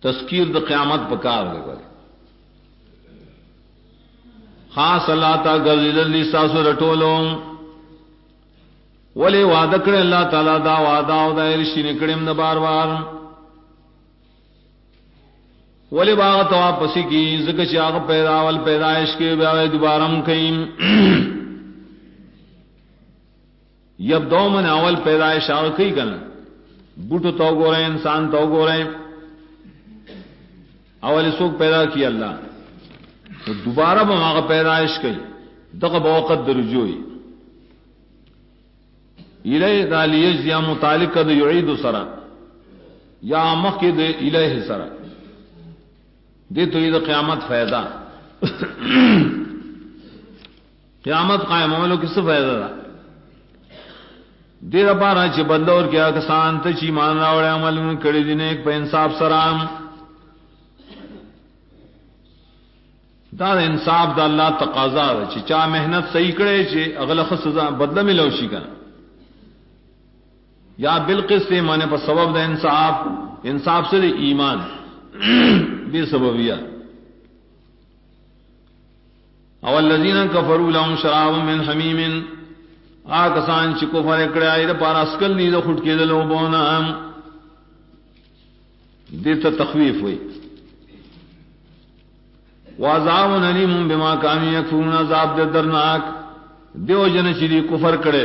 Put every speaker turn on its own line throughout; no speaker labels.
تذکیر د قیامت پکار دے گا خاص اللہ تا گرزل ساسو رٹولو ولی وعدہ کرے اللہ تعالی دا وعدہ او دا رشی نکڑیم دا بار بار ولی باغ تو واپسی کی ذکر چاغ پیدا ول پیدائش کے بیاوے دوبارم کئیم یب دو من اول پیدائش آغا کئی کنا بوٹو تو گو رہے انسان تو گو رہے اول سوک پیدا کی اللہ تو دوبارہ بم آغا پیدائش کئی دقا بوقت درجوئی الیہ دا لیج یا متعلق دا یعید سرا یا مخی دا الیہ سرا دے تو یہ قیامت فائدہ قیامت قائم عملوں کس سے فائدہ دا دیر پارا چھ بندور کیا کسان تا چی مان راوڑے عمل ان کڑی دینے ایک پہ انصاف سرام دا انصاف دا اللہ تقاضا دا چھ چاہ محنت صحیح کرے چھ اغلق سزا بدلہ میں لوشی کنا یا بالقسط مانے پر سبب دا انصاف سے دے ایمان بے سببیہ اولذین کفروا لهم شراب من حمیم آکسان چی کفر اکڑے آئی دا پارا اسکل دی دا خود کے دلو بونا دیتا تخویف ہوئی وعذاب علیم بما کانوا یکفرون عذاب دے درناک دیو جن چی دی کفر کڑے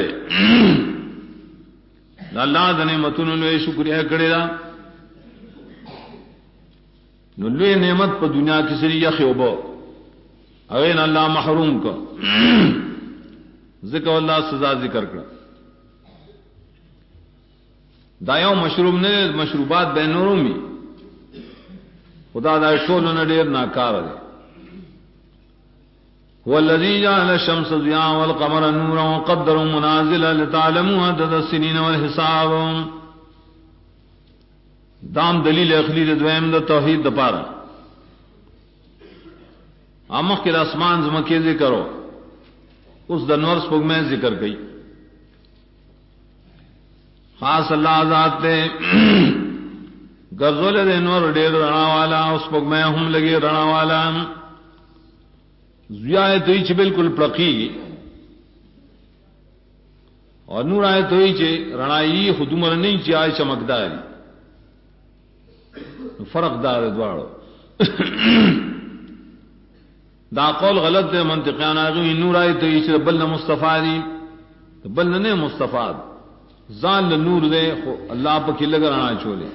اللہ دا نعمتون لوے شکریہ کڑے دا نلوے نعمت پا دنیا کسی یخی وبو اغین اللہ محروم کا ذکر اللہ سزا ذکر کر دایاں مشروب نے مشروبات بے نورومی خدا دا شولو نے دیر ناکار دے والذی جعل الشمس ضیاء والقمر نورا وقدر منازل لتعلموا عدد السنین والحساب دام دلیل اخلی دویم دا توحید دا پارا آمخ کے اسمان زمکے ذکر ہو اس دنور سپگ میں ذکر گئی خاص اللہ ذات دے گرزول دے نور ڈیر رنا والا اس پگ میں ہم لگے رنا والا زیائے تو ہی بالکل پڑکی اور نور آئے تو ہی رنائی خدمر نہیں چاہے چمکدار فرق دار دوارو دا قول غلط دے منطقیان آگئی نور آئی تو یہ بل مصطفیٰ دی بل نے مصطفیٰ زان نور دے اللہ پا کھلے گر آنا چولے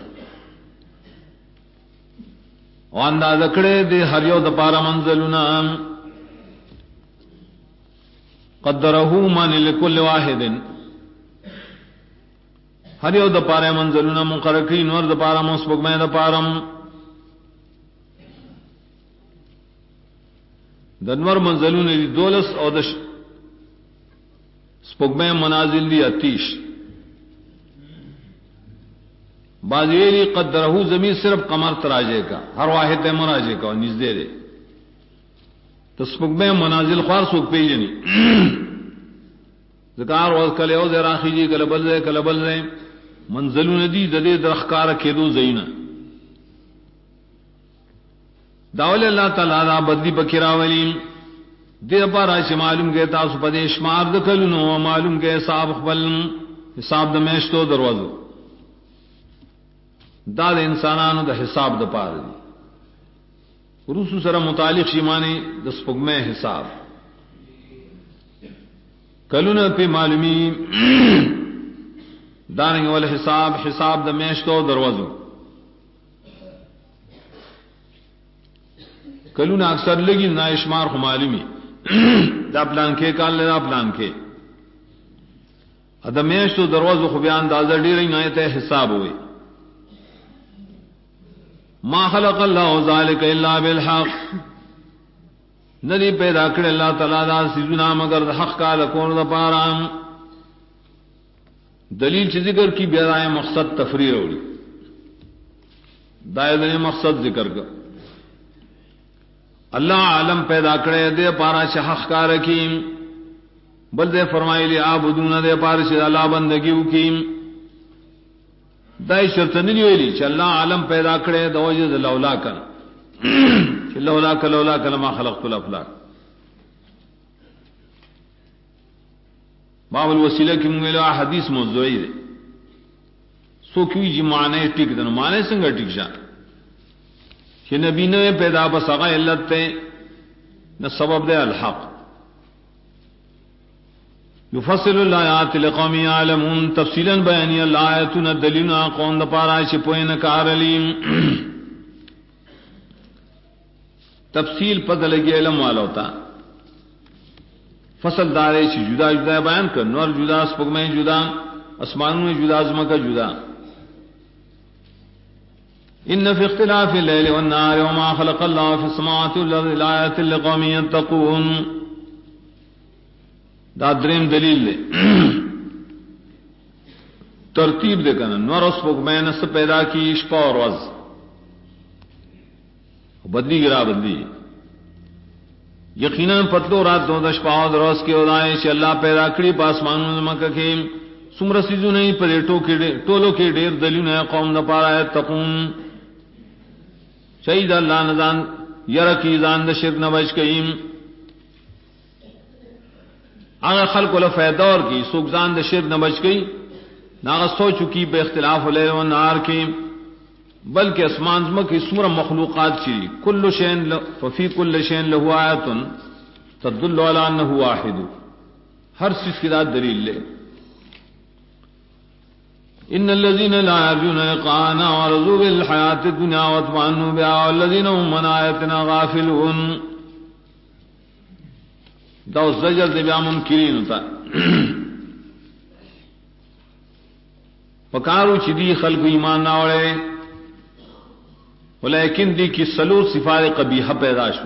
وانداز اکڑے دے ہر یو دپارا منزلنا قدرہو من لکل واحد ہر یو دپارا منزلنا مقرقین ور دپارا مصبق میں دپارم دنور منزلون دی دولس او دش سپگمے منازل دی اتیش بازیلی قدرہو زمین صرف قمر تراجے کا ہر واحد دے مراجے کا نیز دے دے تو سپگمے منازل خوار سوک پی جنی ذکار وز کلے او زیر آخی جی کلبل دے منزلون دی دے درخکار کھیدو زینہ داول اللہ تعالیٰ دا بدلی بکرا ولیم دیر پارا چھ معلوم کے تاسو پدے شمار دکلنو معلوم کے حساب دمیشتو دروازو دا انسانانو دا حساب دا پار دی روسو سر متعلق شیمانی دا سپگمے حساب کلونا پہ معلومی دارنگ والحساب دمیشتو دروازو کلونا اکثر لگی نا اشمار خو معلومی دا پلان کے کال لے دا پلان کے ادمیش تو دروازو خو بیان دازر ڈی رہی آیت حساب ہوئے ما خلق اللہ ذالک الا بالحق ندی پیدا کرے اللہ تعالیٰ دا سیزنا مگر دا حق کا لکون دا پارام دلیل چی ذکر کی بیدائے مقصد تفریر ہوئی دائے مقصد ذکر کر اللہ عالم پیدا کرے دے پارا چھ حق کا رکیم بل دے فرمائی لی عابدون دے پارا چھ اللہ بندگیو کیم دای شرط نه ویلي چې الله عالم پیدا کړي د وجه لولا کړ چې لولا کړه ما خلقت الافلاک. باب الوسیله کې موږ له حدیث موضوعي دي سو کوي چې معنی ټیک ده. معنی څنګه ټیک شه کہ نبی نے پیدا بس اغا علت تے نہ سبب دے الحق. یفصل الآیات لقوم یعلمون تفصیلا بیانی الآیاتنا دلیلنا قوم دا پارا چپوئے نکار علیم. تفصیل پتہ لگی علم والا ہوتا فصل دارے چی جدا جدا بیان کر نور جدا سپگمیں جدا اسمانوں میں جدا عظمہ کا جدا. ان فی اختلاف اللیل والنہار وما خلق اللہ فی السماوات والارض لآیات لقوم یتقون. دا دریم دلیل دے ترتیب دے کنا نور اس پگمیں نس پیدا کی شپا اور وز بدلی گرا بدلی یقیناً پتلو رات دو دش پاؤ دروس کے ادائے سے اللہ پیدا کری پاسمانوں مکہ کے سمر سیزو نہیں پر ٹولو کے ڈیر دلیل ہے قوم نہ پارا ہے تقون. شہید اللہ نزان یرکی زان دا شرک نہ بچ گئیم آگا خلق اللہ فیدور کی سوکزان دا شرک نہ بچ گئی ناغا سو چکی بے اختلاف لیل و نہار کی بلکہ اسمان زمک سمر مخلوقات چری کل شین ففی کل شین لہو آیتن تدل علی انہ واحد. ہر چیز کی ذات دلیل لے. ان الذين لا يرجون لقاءنا ورضوا بالحياة الدنيا واطمأنوا بها والذين هم عن آياتنا غافلون. دا زجر دے بیا منکرین ہوتا پکارو چی دی خلق ایمان نہ وڑے ولیکن دی کی سلور صفات قبیحہ پیدا شو.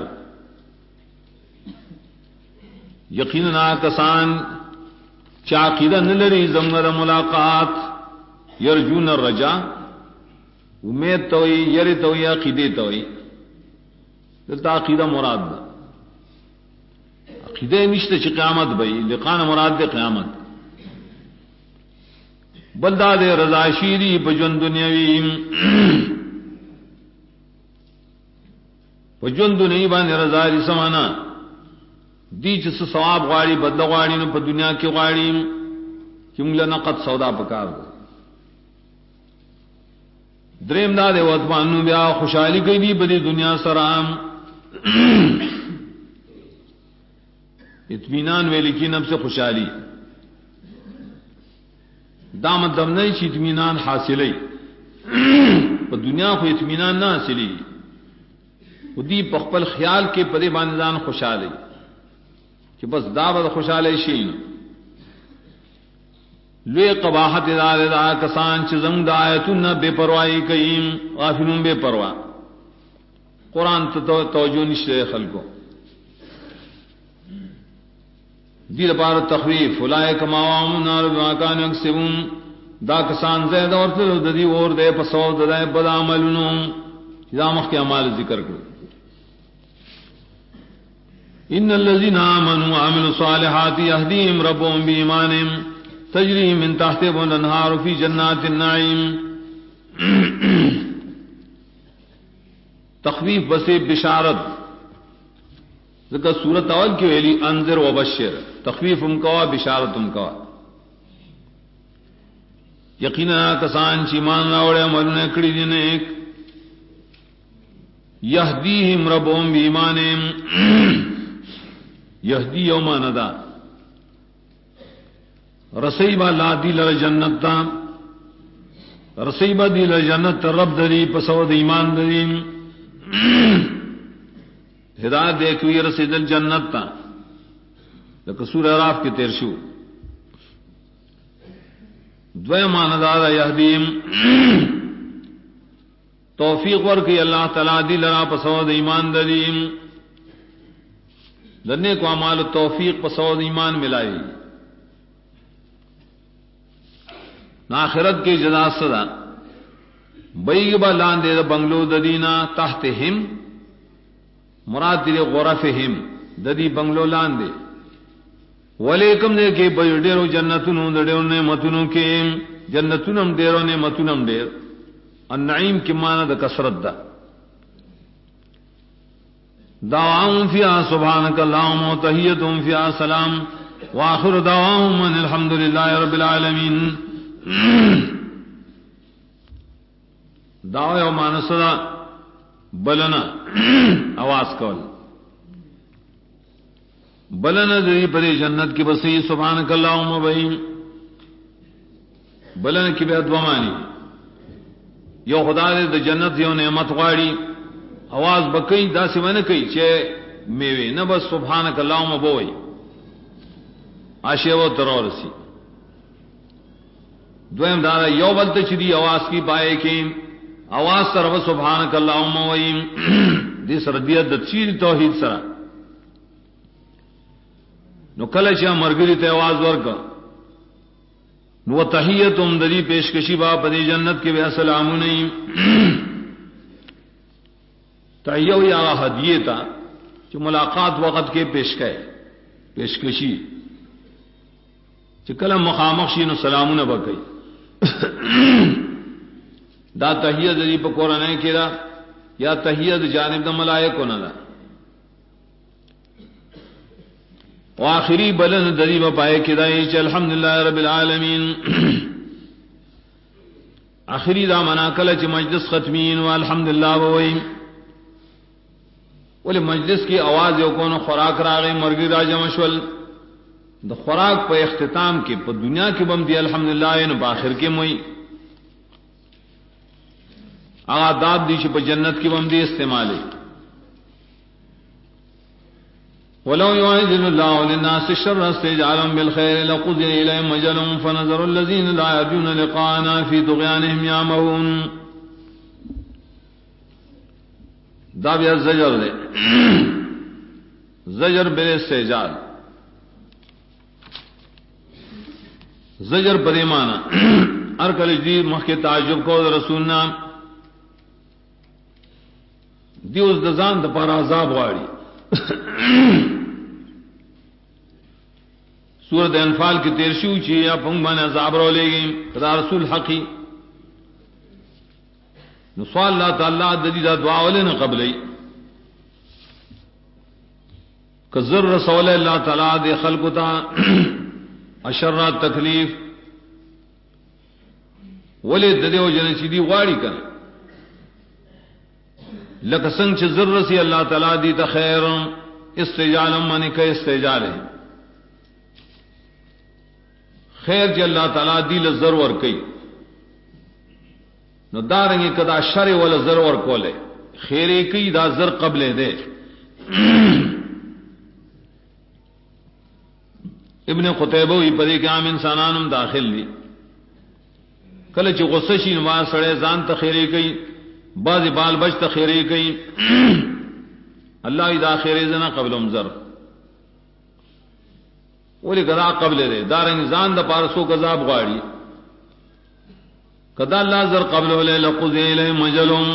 یقینا کسان چاقیدہ نلری زمر ملاقات یرجون الرجا امید توئی یری توئی عقیدے توئی دلتا عقیدہ مراد دا عقیدہ نشتے چی قیامت بھئی لقان مراد دے قیامت بلدہ دے رضا شیری بجن دنیاوی بجن دنیاوی بان رضا ری سمانا دی چس ثواب غاڑی بدل غاڑی نو پا دنیا کی غاڑی کیونگلہ نقد سودا پکار دے. دریم دا دے وطمانو بیا خوشحالی کئی دی بدی دنیا سرام اطمینان ویلی کی نب سے خوشحالی دا مطلب نہیں چی اطمینان حاصلی پر دنیا کو اطمینان نہ حاصلی دی پخپل خیال کے پدے باندان خوشحالی کہ بس دا بد خوشحالی شین لوی قباحت دا کسان چ زم دا آیتن بے پرواہی کئیم غافلون بے پرواہ. قرآن تو توجہ نشتے خلقو دیر پار تخویف اولئک مأواہم النار بما کانوا یکسبون. دا کسان زید اور ددی اور دے پسو دے بد عملونو دا مخ کے اعمال ذکر کرو. ان الذين آمنوا وعملوا الصالحات يهديهم ربهم بإيمانهم تجری من تحتهم الانہار فی جنات النعیم. تخویف بسے بشارت ذکر سورت اول کی ویلی انذر و بشر تخویف ام کوا بشارت ام کوا. یقینا کسان چیمان راوڑے عمل نے کڑی دی نیک یہدیہم ربهم بإیمانهم یہدی یوما ندا رسیبا لا دیل جنت تا رسیبا دیل جنت رب دری پسود ایمان دری ہدایت دیکھوی رسید الجنت تا لکہ سورہ اعراف کی تیر شو. دوی ماندارا یہدیم توفیق ورکی اللہ تعالی دیل را پسود ایمان دری دنے کو اعمال توفیق پسود ایمان ملائی. ناخرت کی جزا صدا بیگ با لاندے دا بنگلو ددینا تحتہم مراد دیلے غرفہم ددی بنگلو لاندے ولیکم دے کے بیڈیرو جنتنو دڑیو نعمتنو کے جنتونم ډیر او نعمتونم ډیر. النعیم کی معنی د کثرت ده. دعواهم فيها سبحانك اللهم وتحيتهم فيها سلام واخر دعواهم ان الحمد لله رب العالمين. دعوه او مانسدا بلنا آواز کول بلنا دی پر جنت کی بسی سبحانك اللهم وبحم بلنا کی به دومانی یو خدای دې جنت یو نعمت غواړي آواز بکئی دا سی ونه کوي چې میوه نه بس سبحانك اللهم بوي عاشق و ترورسی. دویم دارا یو بلته چې دی آواز کی پائے کې آواز سره سبحانك اللهم ویم دې سره دې د چیر توحید سره نو کله چې مرګری ته आवाज ورک نو تحیتهم دری پیشکشی با په جنت کې بیا سلام نه تحیو یا ہدیے تا جو ملاقات وقت کے پیشکشی کلم مخامخ شین و سلام نہ بکئی دا تحیت دری پہ قرآن کیرا یا تحیت جانب دا ملائکو نہ دا آخری بلن دری پہ پائے کدائی چا الحمدللہ رب العالمین. آخری دا مناکل چا مجلس ختمین و الحمدللہ بوئیم ولی مجلس کی آواز یو کونو خوراک راغی مرگی راجہ مشول دا خوراک پہ اختتام کی پہ دنیا کی بم دی الحمدللہ ان پہ آخر کے موئی آغا داد دی چھ پہ جنت کی بم دی استعمالی. وَلَوْ يُعَجِّلُ اللَّهُ لِلنَّاسِ الشَّرَّ اسْتِعْجَالَهُم بِالْخَيْرِ لَقُضِيَ إِلَيْهِمْ أَجَلُهُمْ فَنَذَرُ الَّذِينَ لَا يَرْجُونَ لِقَاءَنَا فِي طُغْيَانِهِمْ يَعْمَهُونَ. دا بیا زجر دے زجر بے استعجال زجر پر مانا ارکل جدید مخ کے تعجب کو رسولنا دیوز دزان دا پر عذاب غاڑی. سورت انفال کی تیرشو چی یا پنگمان عذاب رو لے گئی خدا رسول حقی نسوال اللہ تعالیٰ ددیدہ دعا ولنا قبلی کذر رسول اللہ تعالیٰ دے خلقتا اشرات تکلیف ولی ددے و جنسی دی غاڑی کر لکسنگ چھ ذر رسی اللہ تعالیٰ دی تخیر استجالم مانی کا استجال ہے خیر جی اللہ تعالیٰ دی لزر ور کئی نو دارنگی کدا شر ولا زر ور کولے خیری کئی دا زر قبل دے. ابن قتیبہ وی پدی کہ عام انسانانم داخل لی کله چې غصه شي نو سړی ځان ته خیری کوي بعض بال بچ ته خیری کوي الله اذا خیری زنا قبلهم زر ولی کدا قبل دے دارنگ ځان د پارسو غذاب غاړي کدا اللہ زر قبل ولی لقضی الی مجلم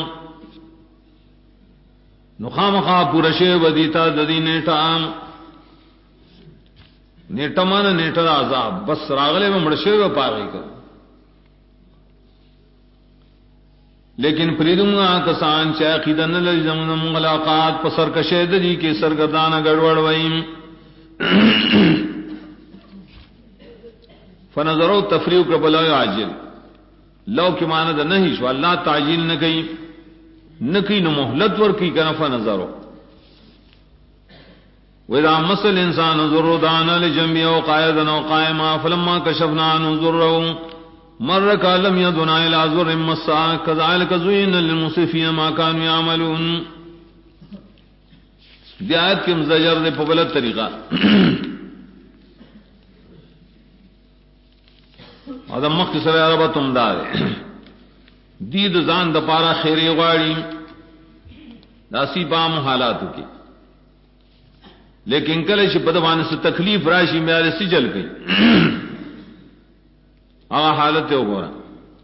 نخامخا پورشے ودیتا ددی نیٹا مانا نیٹا عذاب بس راغلے میں مڑشے و پاگئی کر. لیکن پریدوں گا کسان چاہ خیدن لزمن ملاقات پسر کشید جی کے سرگردانہ گڑوڑ وئیم فنظرو تفریق ربلا عاجل لو کی ماند نہیں شو اللہ تعجیل نہ کئی نہ مہلت ور کی کنف نظرو وَإِذَا مَسَّ الْإِنسَانَ ضُرٌّ دَعَانَا لِجَنبِهِ وَقَاعِدًا وَقَائِمًا فَلَمَّا كَشَفْنَا عَنْهُ ضُرَّهُ مَرَّ كَأَن لَّمْ يَدْعُنَا إِلَىٰ ضُرٍّ مَّسَّهُ كَذَٰلِكَ زُيِّنَ لِلْمُسْرِفِينَ مَا كَانُوا يَعْمَلُونَ. دی آیت کے مزجر دے پبلت طریقہ ادم مختصر عربہ تم دار دید زان د پارا خیری غاڑی داسی بام حالات کی لیکن کله چې په دوانه سے تکلیف راشي میارے سجل گئی هغه حالت وګوره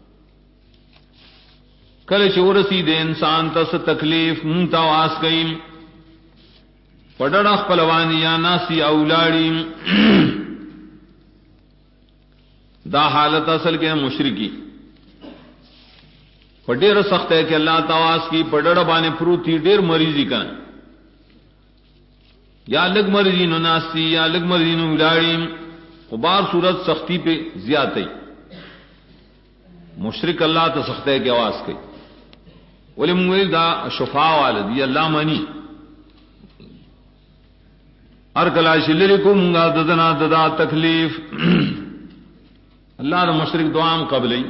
کله چې ورسی د انسان ته تکلیف مونتا واس گئی پډړه خپلوانی یا ناسی اولاړي دا حالت اصل کے مشرکی پڈیر سخت ہے کہ اللہ تواس کی پڈڑ بانے پروتی ڈیر مریضی کا یا لگ مریضی نو ناستی یا لگ مریضی نو ولاڑی غبار صورت سختی پہ زیادہ مشرک اللہ تو سخت ہے کہ آواز کی ولی منگوی دا شفاء والد یہ اللہ منی ارکلا شلری کو منگا ددنا ددا تکلیف اللہ دا مشرک دعام قبلی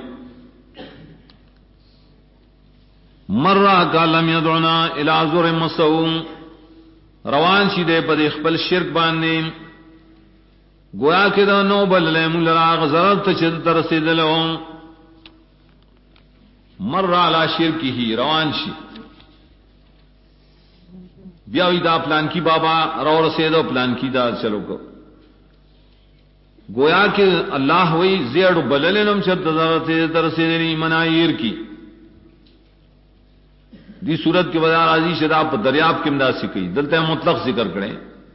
مرہ کا لم یدعنا الى ذر مسوم روان شی دے پد خپل شرک باندې گویا کہ دا نو بل لم لراغ ضررت چد ترسیدلو مر علی شرکه روان شی بیاوی دا پلان کی بابا رو رسیدو پلان کی دا چلو کو گویا کہ اللہ ہوئی زیڑ بللنم چد ترسیدنی منایر کی دی صورت کے وجہ راضی شدا پر دریاب کی امداد سکی دلتے مطلق ذکر کریں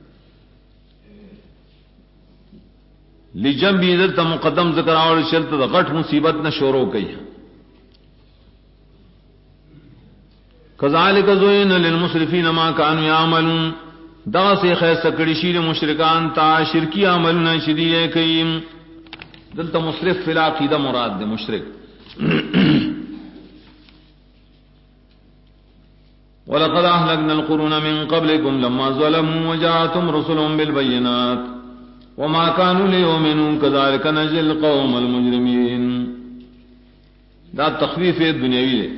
لجم بھی ادھر تا مقدم ذکر آور شلت دا غٹ مصیبت نہ شورو کئی کذالک زوین للمسرفین ما کانوا یعملون دا سے خیر سکڑی شیر مشرکان تا شرکی عملنا شدیئے کئی دلتا مصرف فی العقیدہ مراد دے مشرک وَلَقَدْ أَهْلَكْنَا الْقُرُونَ مِنْ قَبْلِكُمْ لَمَّا ظَلَمُوا وَجَاءَتْهُمْ رُسُلُهُم بِالْبَيِّنَاتِ وَمَا كَانُوا لِيُؤْمِنُوا كَذَلِكَ نَجْزِي الْقَوْمَ الْمُجْرِمِينَ دا تخفیف دنیاوی ہے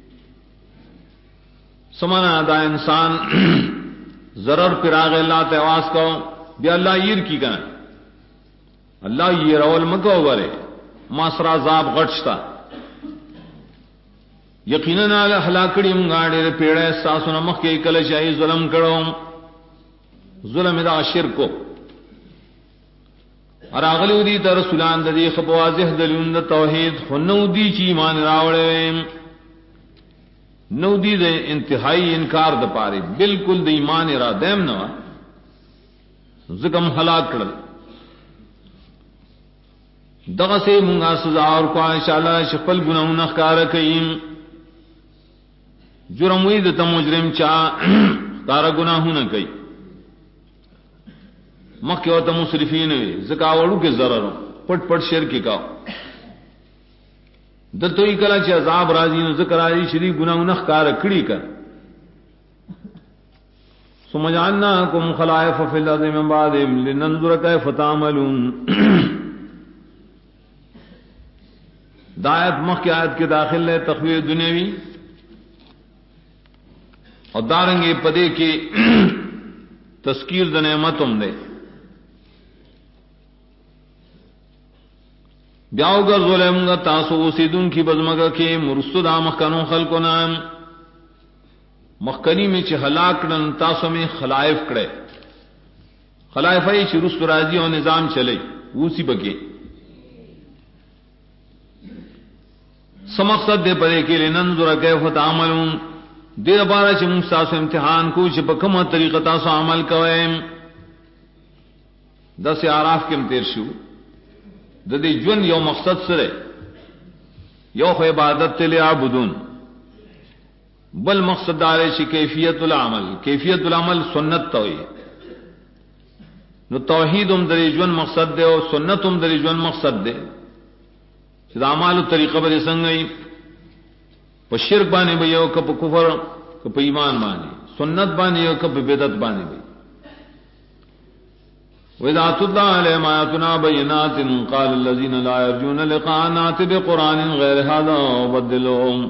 سمانا دا انسان ضرر پراغ اللہ تواس کو بیا اللہ یہ کی کنا اللہ یہ رول مکو برے ماسرا زاب غٹشتا یقیناً ہلاکڑی منگاڑے پیڑے ساسو نمک کے کل شاہی ظلم کرو ظلم دا شرک کو اور اغلی دی تا رسولان دا دی خب واضح دلیون دا توحید خنو دی چی ایمان راوڑے نو دی دا انتہائی انکار دا پارے بالکل دا ایمان را دیم نوا زکم ہلاک کرل دغا سے منگا سزا اور کو انشاءاللہ شفل گناہ نخکار کئیم جرم وید تا مجرم چاہ تارا گناہوں نہ کئی مکہ و تا مصرفین زکاوڑو کے ضرر پٹ پٹ شیر کی کاؤ دلتوئی کلا چاہ عذاب راضی نو ذکر آئی شریف گناہوں نخکار کڑی کر سمجھاناکم خلائف فی الارض من بعدہم لننظر کیف تعملون دایت مکہ آیت کے داخل ہے تخویر دنیاوی اور دارنگے پدے کے تذکیر د نعمتم دے بیاو گر ظلم گا تاسو اسیدون کی بزمگا کے مرسد مخکنو خلقو نام مخکنی میں چھ ہلاکڑن تاسو میں خلائف کڑے خلائفائی چھ رسد راضی اور نظام چلے اسی بگے سمقصد دے پدے کے لننظر کیف تعملون دیر بارا چھ مستاسو امتحان کو چھ پکم طریقہ تاسو عمل کوئے دس عراف کے امتیر شو ددی جن یو مقصد سرے یو خو عبادت تلی عبدون بل مقصد دارے چھ کیفیت العمل سنت توئی نو توحید ام دری جن مقصد دے اور سنت ام دری جن مقصد دے چھ دا عمال طریقہ بدے سنگئی پا شرک بانے بھئی او کپ کفر کپ ایمان بانے سنت بانے او کپ بدعت بانے بھئی وَإِذَا تُتْلَىٰ عَلَيْهِمْ آيَاتُنَا بَيِّنَاتٍ قَالَ الَّذِينَ لَا يَرْجُونَ لِقَاءَنَا ائْتِ بِقُرْآنٍ غَيْرِ هَٰذَا أَوْ بَدِّلْهُ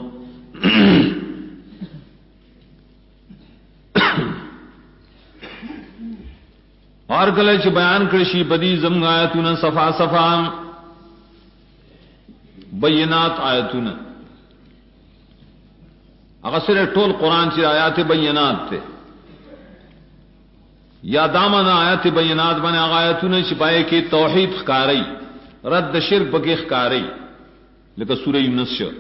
اور کلچ بیان کرشی بدی زمگ آیتنا صفا صفا بینات آیتنا اغسر ٹول قرآن چی آیات بینات تے یا دامنا آیات بینات بنے آیتنا چھپائے کہ توحید خکاری رد شرک پکی خکاری لکہ سورہ یونس شو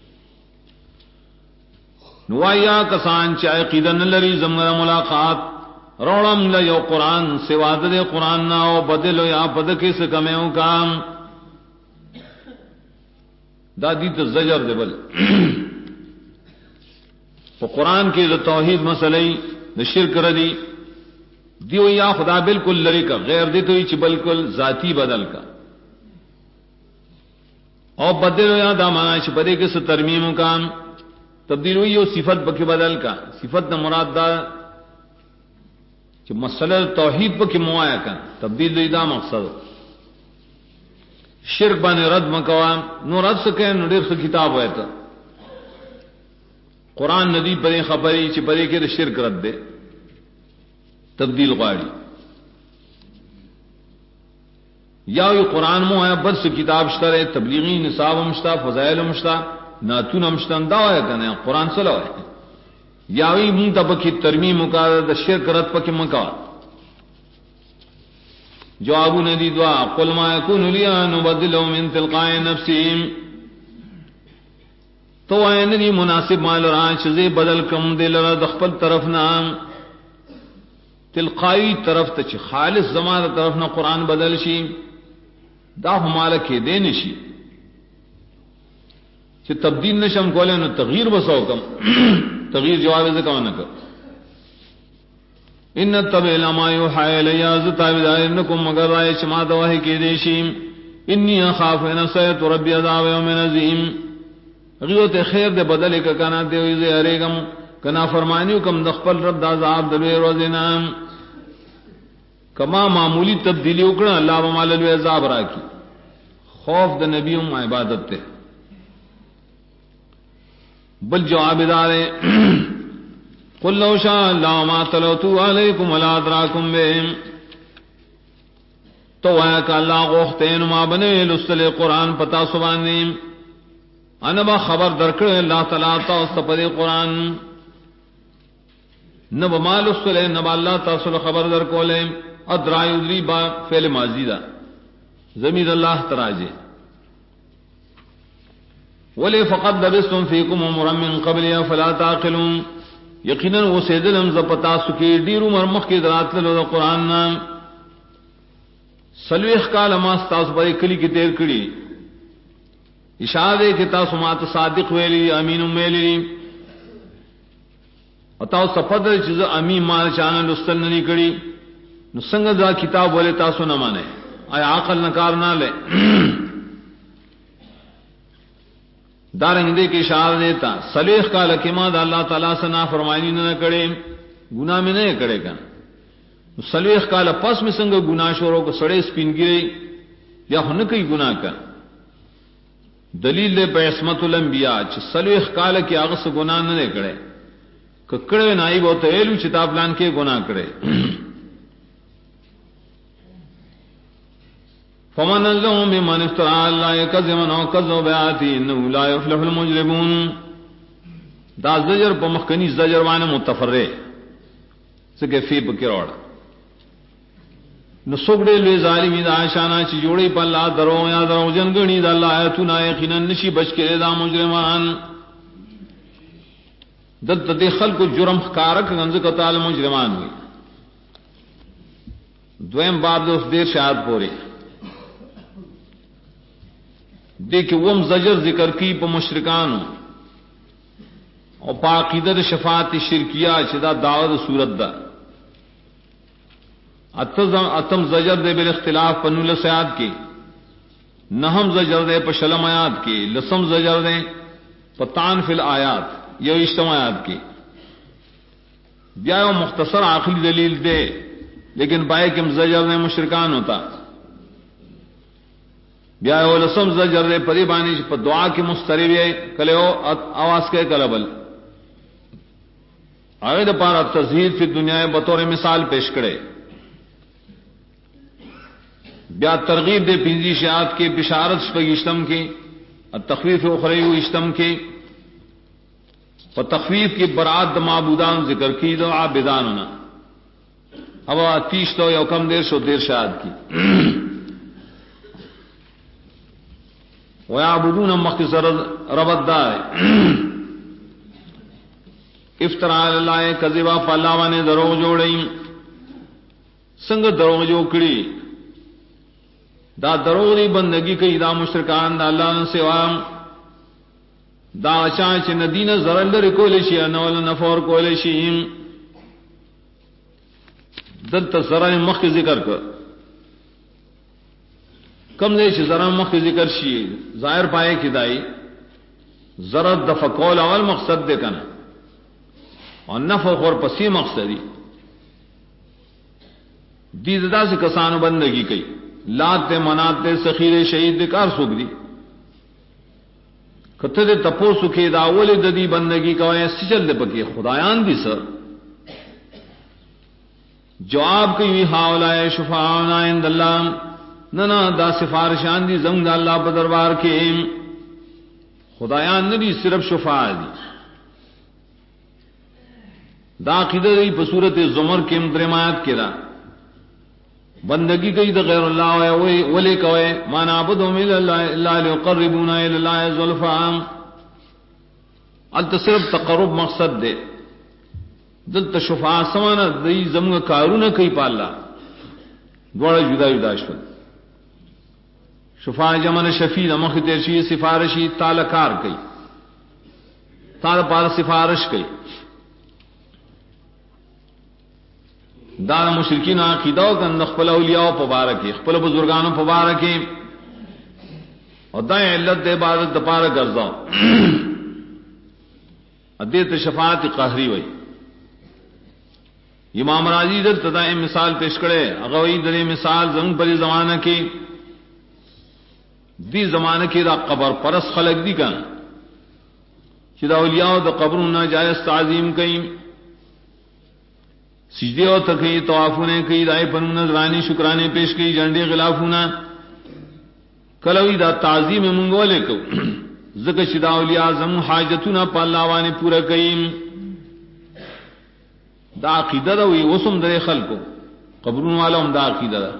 نوایا کسان چاہے قیدن لری زمگر ملاقات روڑم لیو قرآن سواد دے قرآن ناو بدلو یا پدکی سکمیو کام دادی تو زجر دے بل وہ قرآن کی جو توحید مسئلہ نہ شرک ردی دیو یا خدا بالکل لری کا غیر دی تو ہی بالکل ذاتی بدل کا اور بدل یا دامانا چپدے کے سے ترمیم کا تبدیل ہوئی صفت بکی بدل کا صفت نہ مراد دا مسئلہ توحید پکی موایا کا تبدیل ہوئی دا مقصد شرک بانے رد مکوا نو رد سکے نو دیر سے کتاب ہوئے تا قرآن ندی پدے خبری چپدے کے شرک رد دے تبدیل غاڑی یا یہ قرآن مو ہے بد سے کتاب شترے تبلیغی نصاب مشتا فضائل مشتا ناتون مشتا دعا ہے کہنا قرآن صلی اللہ ہے یا وی منتب کی ترمیم کا دا شرک رد پک مکا جواب ندی دعا قل ما یکون لی ان ابدلہ من تلقاء نفسی تو اے ندی مناسب مال ران چیزیں بدل کم دل رد خپل طرف نام تلقائی طرف تچ خالص زمان طرف نہ قرآن بدل شی دا ہمارا کے دے نشی کہ تبدیل نشم کولے نہ تغییر بسو کم تغییر جواب سے کہو نہ کر ان تبع لما یوحى الی ذتابدائنکم مگر رائے شما دواہی کے دیشی انی اخاف ان سیت ربی عذاب یوم عظیم غیرت خیر دے بدل کا کنا دے وی ارےگم کنا فرمانیو کم دخپل رب دا عذاب دلوی روزنا کما معمولی تبدیلی اکڑا اللہ بمال الوی عذاب راکی خوف دا نبیوں عبادت تے بل جواب دارے قل لو شاء اللہ ما تلوتو علیکم ولا ادراکم بہم تو ہے کہ اللہ غوختین ما بنے لسل قرآن پتا سبانیم انبا خبر درکڑ اللہ تعالیٰ تاست پر قرآن نب مال السلے نب اللہ تاصل خبر در کولے ادرائی ادری با فعل ماضی دا زمین اللہ تراجے ولی فقط لبستم فیکم عمرا من قبل فلا تعقلون یقیناً وہ سیدلم زپتا سکی ڈیرو مرمخ کی درات لو قرآن نام سلویخ کال ماستاس بری کلی کی تیر کڑی اشارے کہ تاسو مات صادق ویلی امین ویلی اتاو سفدر چیز امین مال چانا لستل ننی کڑی نو سنگ دا کتاب والے تاسو نہ مانے آیا عقل نکار نہ لے دارنگ دے کے اشارہ دیتا سلیخ کا لکما دا اللہ تعالیٰ سے نافرمانی نہ کرے گناہ میں نہیں کرے گا سلیخ کا پس میں سنگ گناہ شوروں کو سڑے سپین گرے یا ہن کئی گناہ کا دلیل دے پہ عصمت الانبیاء چھ سلیخ کال کی آغس گناہ نہ کرے ککڑے نائی بہت ایلو چتاب لان کے گناہ کرے فمن اللهم بمن افترى الله كذبا او كذب بآياته انه لا يفلح المجرمون دا زجر په مخکنی زجر باندې متفرع څنګه فی بکروڑ نو سوګړې لوی ظالمین عاشانا چې جوړې په الله درو یا درو جنګنی د الله آیاتونه یقینا نشي بچ کړي دا مجرمان دد د خلق جرم خارک غنځ کتال مجرمان وي دویم باب د اوس دیر شاد پوری دیکھ وم زجر ذکر کی پا مشرکانو اور پا عقیدت شفاعت شرکیہ چدا دعوت صورت دا اتم زجر دے بالاختلاف پا نول سیاد کی نہم زجر دے پا شلم آیات کی لسم زجر دے پا تان فی الآیات یہ اشتم آیات کی بیائیو مختصر عقلی دلیل دے لیکن بائے کم زجر دے مشرکان ہوتا بیا ولسم زجر دے پری بانی پر دعا کی مسترب ہے کلے آواز کے کلبل آگے دا پارا تزہید فی دنیا بطور مثال پیش کرے بیا ترغیب دے پنجی شاعت کے بشارت شپگ اشتم کی تخفیف اخری اشتم کی و تخفیف کی برات دا معبودان ذکر کی دو عابداننا ہوا تیش تو یا کم دیر شو دیر شاعت کی وَيَعْبُدُونَ مَخْتِصَرَ رَبَدَّائِ افتراء اللہ کذبا فاللہ نے دروغ جوڑیں سنگ دروغ جو کڑی دا دروغ دی بندگی کئی دا مشرکان دا اللہ نے سوا دا چا چې ندینه زرل لري کول شي نه ول نفور کول شي دلته زرل مخ ذکر کړ کم دې چې زرل مخ ذکر شي ظاهر پائے کدای زرد د فقول اول مقصد دې کنه او نفع خور پسې مقصدی دې ددا سے کسانو بندگی کوي لات منات سخیر شہید کار سوک دی کته دې تپوسو کې دا اول د دې بندگی کوي سچل دې پکې خدایان دي سر جواب کوي حاولای شفاعنا عند الله ننا دا سفارشان دي زموږ د الله په دربار کې خدایان نه دي صرف شفاعت دي دا عقیدہ دی په سورته زمر کې مدرمات کړه بندگی کئی تو غیر اللہ ولی کوئے ما نعبدهم الا ليقربونا الى الله زلفا انت صرف تقرب مقصد دے دلتا شفاعت سمانا دی زمگا کارون کئی پالا دوڑا جدا جدا شد شفاعت جمن شفیع مخ ترشی سفارشی تالکار کئی تال پال سفارش کئی دا مشرکین عقیدہ کن خپل اولیاء مبارک خپل بزرگانو مبارک اور دا علت دے عبادت د پاره ګرځاو ادیت شفاعت قهری وای امام راضی در تدای مثال پیش کړي هغه وی درې مثال زمون پر زمانہ کې دی زمانہ کې دا قبر پرس خلق دي کان چې دا اولیاء د قبرونو جایز تعظیم کوي سجدے اور تکئی طوافونے کئی دائے پنم نظرانی شکرانے پیش کئی جنڈے غلافونا کلوی دا تعظیم منگولے کو ذکر شدا اولیاء اعظم حاجتونا پا اللہ وانے پورا کئیم دا عقیدہ دا وی وسم در خلقو قبرون والا ہم دا عقیدہ دا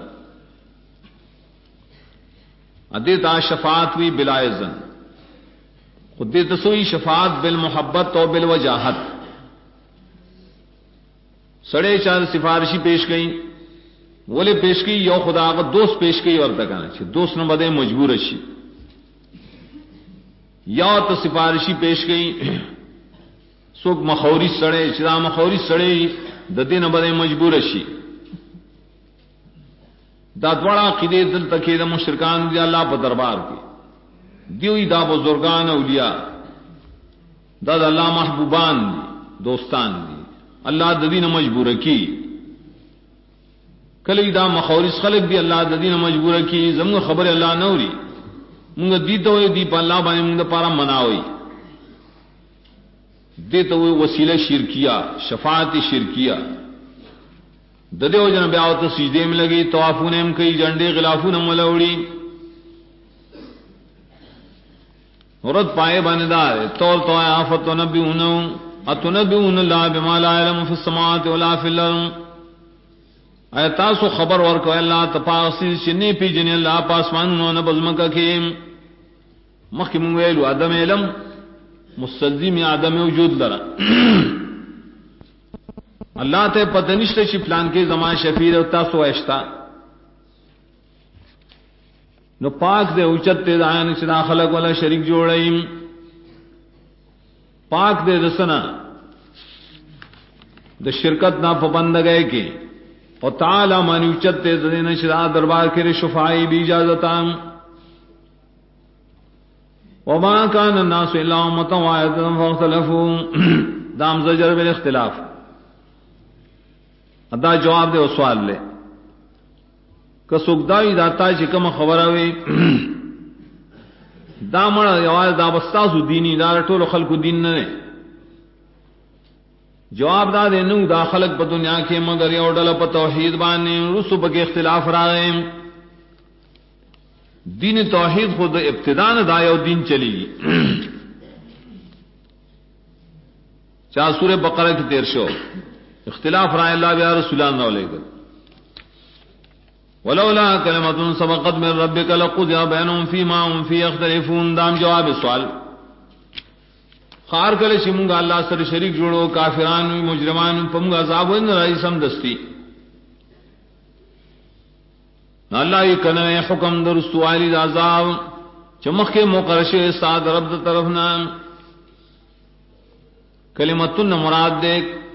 ادیتا شفاعت وی بلا اذن خود دیتا سوئی شفاعت بالمحبت اور بالوجاہت سڑے چار سفارشی پیش گئی بولے پیش کی یو خدا کا دوست پیش کی اور تک آنا چاہیے دوست نہ بدے مجبور اچھی یا تو سفارشی پیش گئی سوک مخوری سڑے چدا مخوری سڑے ددے نہ بدے مجبور اچھی داتواڑا قدے دل تکے دا مشرکان دی اللہ پر دربار کی دیوئی دا بزرگان اولیاء دا اللہ محبوبان دی دوستان دی اللہ ددین مجبور کی کلی دا مخورس خلق دی اللہ ددین مجبور کی زمو خبر اللہ نوری منگ دی تو دی پا اللہ بانے منگ پارا مناوی دی تو وسیلہ شرکیہ شفاعت شرکیہ ددے ہو جن بیاوت سجدے میں لگی طوافون ہم کئی جنڈے غلافون ہم ملوڑی رد پائے باندار طول تو آفت و نبی انہوں اتنبئون اللہ بما لا علم فی السماوات ولا فی الارض اے تاسو خبر ورکو اللہ تپاسی شنی پی جن اللہ پاسمانونو نہ بزمکا کے مخی من ویلو عدم علم مستلزم عدم وجود لرا اللہ تے پتہ نشتے چھ پلان کے زمان شفیع او تاسو اشتا نو پاک دے اوچت تے دان چنا خلق ولا شریک جوڑیم پاک دے دسنا د شرکت نہ پابند گئے کہ اور تعالی مانی اچت دے دین شرا دربار کے شفاعی بھی اجازتام وما كان الناس الا امه واحده فاختلفوا دام زجر بالاختلاف ادا جواب دے سوال لے کہ سوگدائی داتا چې کوم خبره وي دا مړه یوازې دا بستاسو دینی دا ټول خلکو دین نه جواب دا دے نو دا خلق په دنیا کې مگر یو ډله په توحید باندې رسو به اختلاف راغی دین توحید خود ابتداء نه دا یو دین چلی چا سورہ بقرہ کی 13 اختلاف رائے اللہ بیا رسولان علیہ ولولا کلمۃ سبقت من ربک لقضی بینهم فیما هم فی یختلفون دام جواب سوال خار کله چې مونږه الله سره شریک جوړو کافرانو مجرمانو په موږ عذاب ون راځي سم دستی الله یې کنه حکم در سوالی عذاب چمخ کے مقرشه استاد رب د طرفنا کلمۃ مراد دے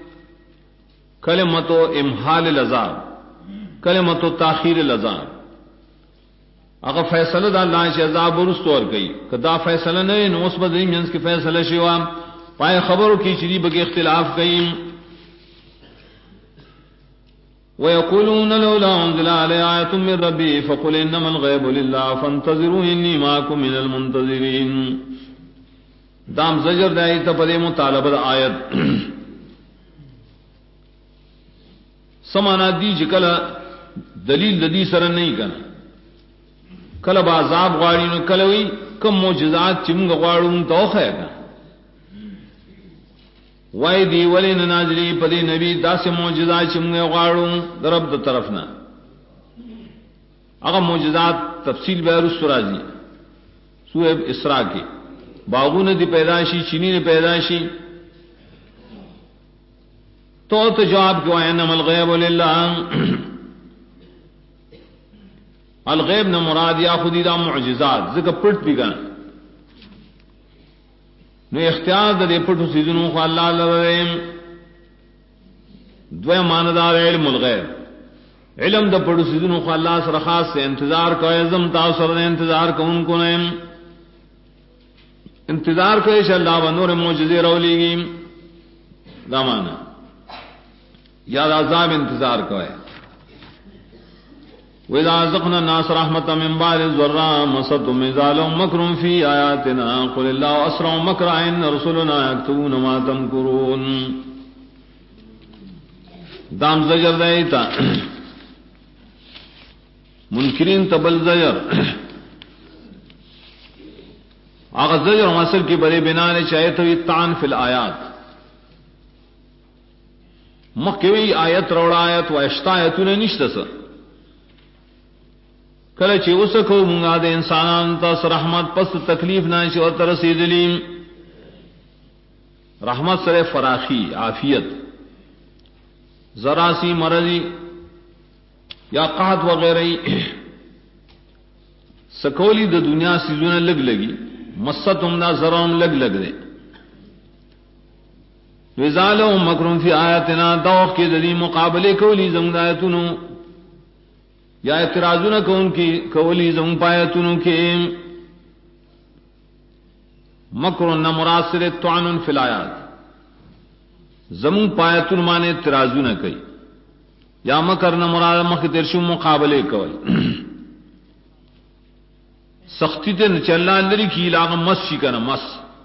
کلمۃ امحال العذاب، کلمۃ تاخیر العذاب. اگر فیصلہ دا اللہ سے عذاب ورست اور گئی کدا فیصلہ نہیں نو اس بدری منس کی فیصلہ شوا پائے خبروں کی چری بگے اختلاف گئی. وَيَقُولُونَ لَوْلَا أُنزِلَ عَلَيْهِ آيَةٌ مِّن رَّبِّهِ فَقُلْ إِنَّمَا الْغَيْبُ لِلَّهِ فَانتَظِرُوا إِنِّي مَعَكُم مِّنَ الْمُنتَظِرِينَ. دام زجر دائی تپدے مطالبہ آیت سمانا دی جکل دلیل لدی سر نہیں کنا کل عذاب غاڑی نو کلوی کم معجزات چمگ غاڑوں توخ ہے کنا وائی دی ولی نازلی پدی نبی دا سے معجزات چمگ غاڑوں درب دا طرفنا اگر معجزات تفصیل بیرس راضی سورہ اسراء کی باغون دی پیدائشی چینی نے پیدائشی تو جواب کیوں انما الغیب للہ الغیب نہ مراد یا خودی دا معجزات ذکر پٹ بھی گنا نو اختیار دے پٹو سیدنوں کو اللہ لرم دوے ماندار علم الغیب علم دا پٹو سیدنوں کو اللہ سر خاص سے انتظار کو ازم تاثر انتظار کو ان کو نیم انتظار کو ایش اللہ و نور معجزے رولی گی دامانا یا عذاب انتظار کو ہے. وَإِذَا أَذَقْنَا النَّاسَ رَحْمَةً مِّن بَعْدِ ضَرَّاءٍ مَّسَّتْهُمْ إِذَا لَهُم مَّكْرٌ فِي آيَاتِنَا قُلِ اللَّهُ أَسْرَعُ مَكْرًا إِنَّ رُسُلَنَا يَكْتُبُونَ مَا تَمْكُرُونَ. دام زجر دیتا منکرین تبل زجر آغا زجر مصر کی بڑے بنا نے چاہے تو یہ تان فی الآیات مخوی آیت روڑا آیت و اشتا آیتون نشتس کله چې وسکو مونږه د انسانانو ته رحمت پس تکلیف نه شي او تر رسیدلی رحمت سره فراخی عافیت ذراسی مرضی یا قحط وغیرہ سکولی د دنیا سيزونه لګ لګي مستهم نا زرهم لګ لګ دے وزالو مکرون فی آیاتنا دوخ کے ذری مقابلے کولی زمد آیتونو یا اعتراضون کون کی کولی زم پایتونو کے مکرون نہ مراد سے طعن فی الآیات زم پایتون مانے اعتراضون کئی یا مکر نہ مراد مخ ترشو مقابلے کول سختی تے چلا لری کی لاغ مس شي کنه مس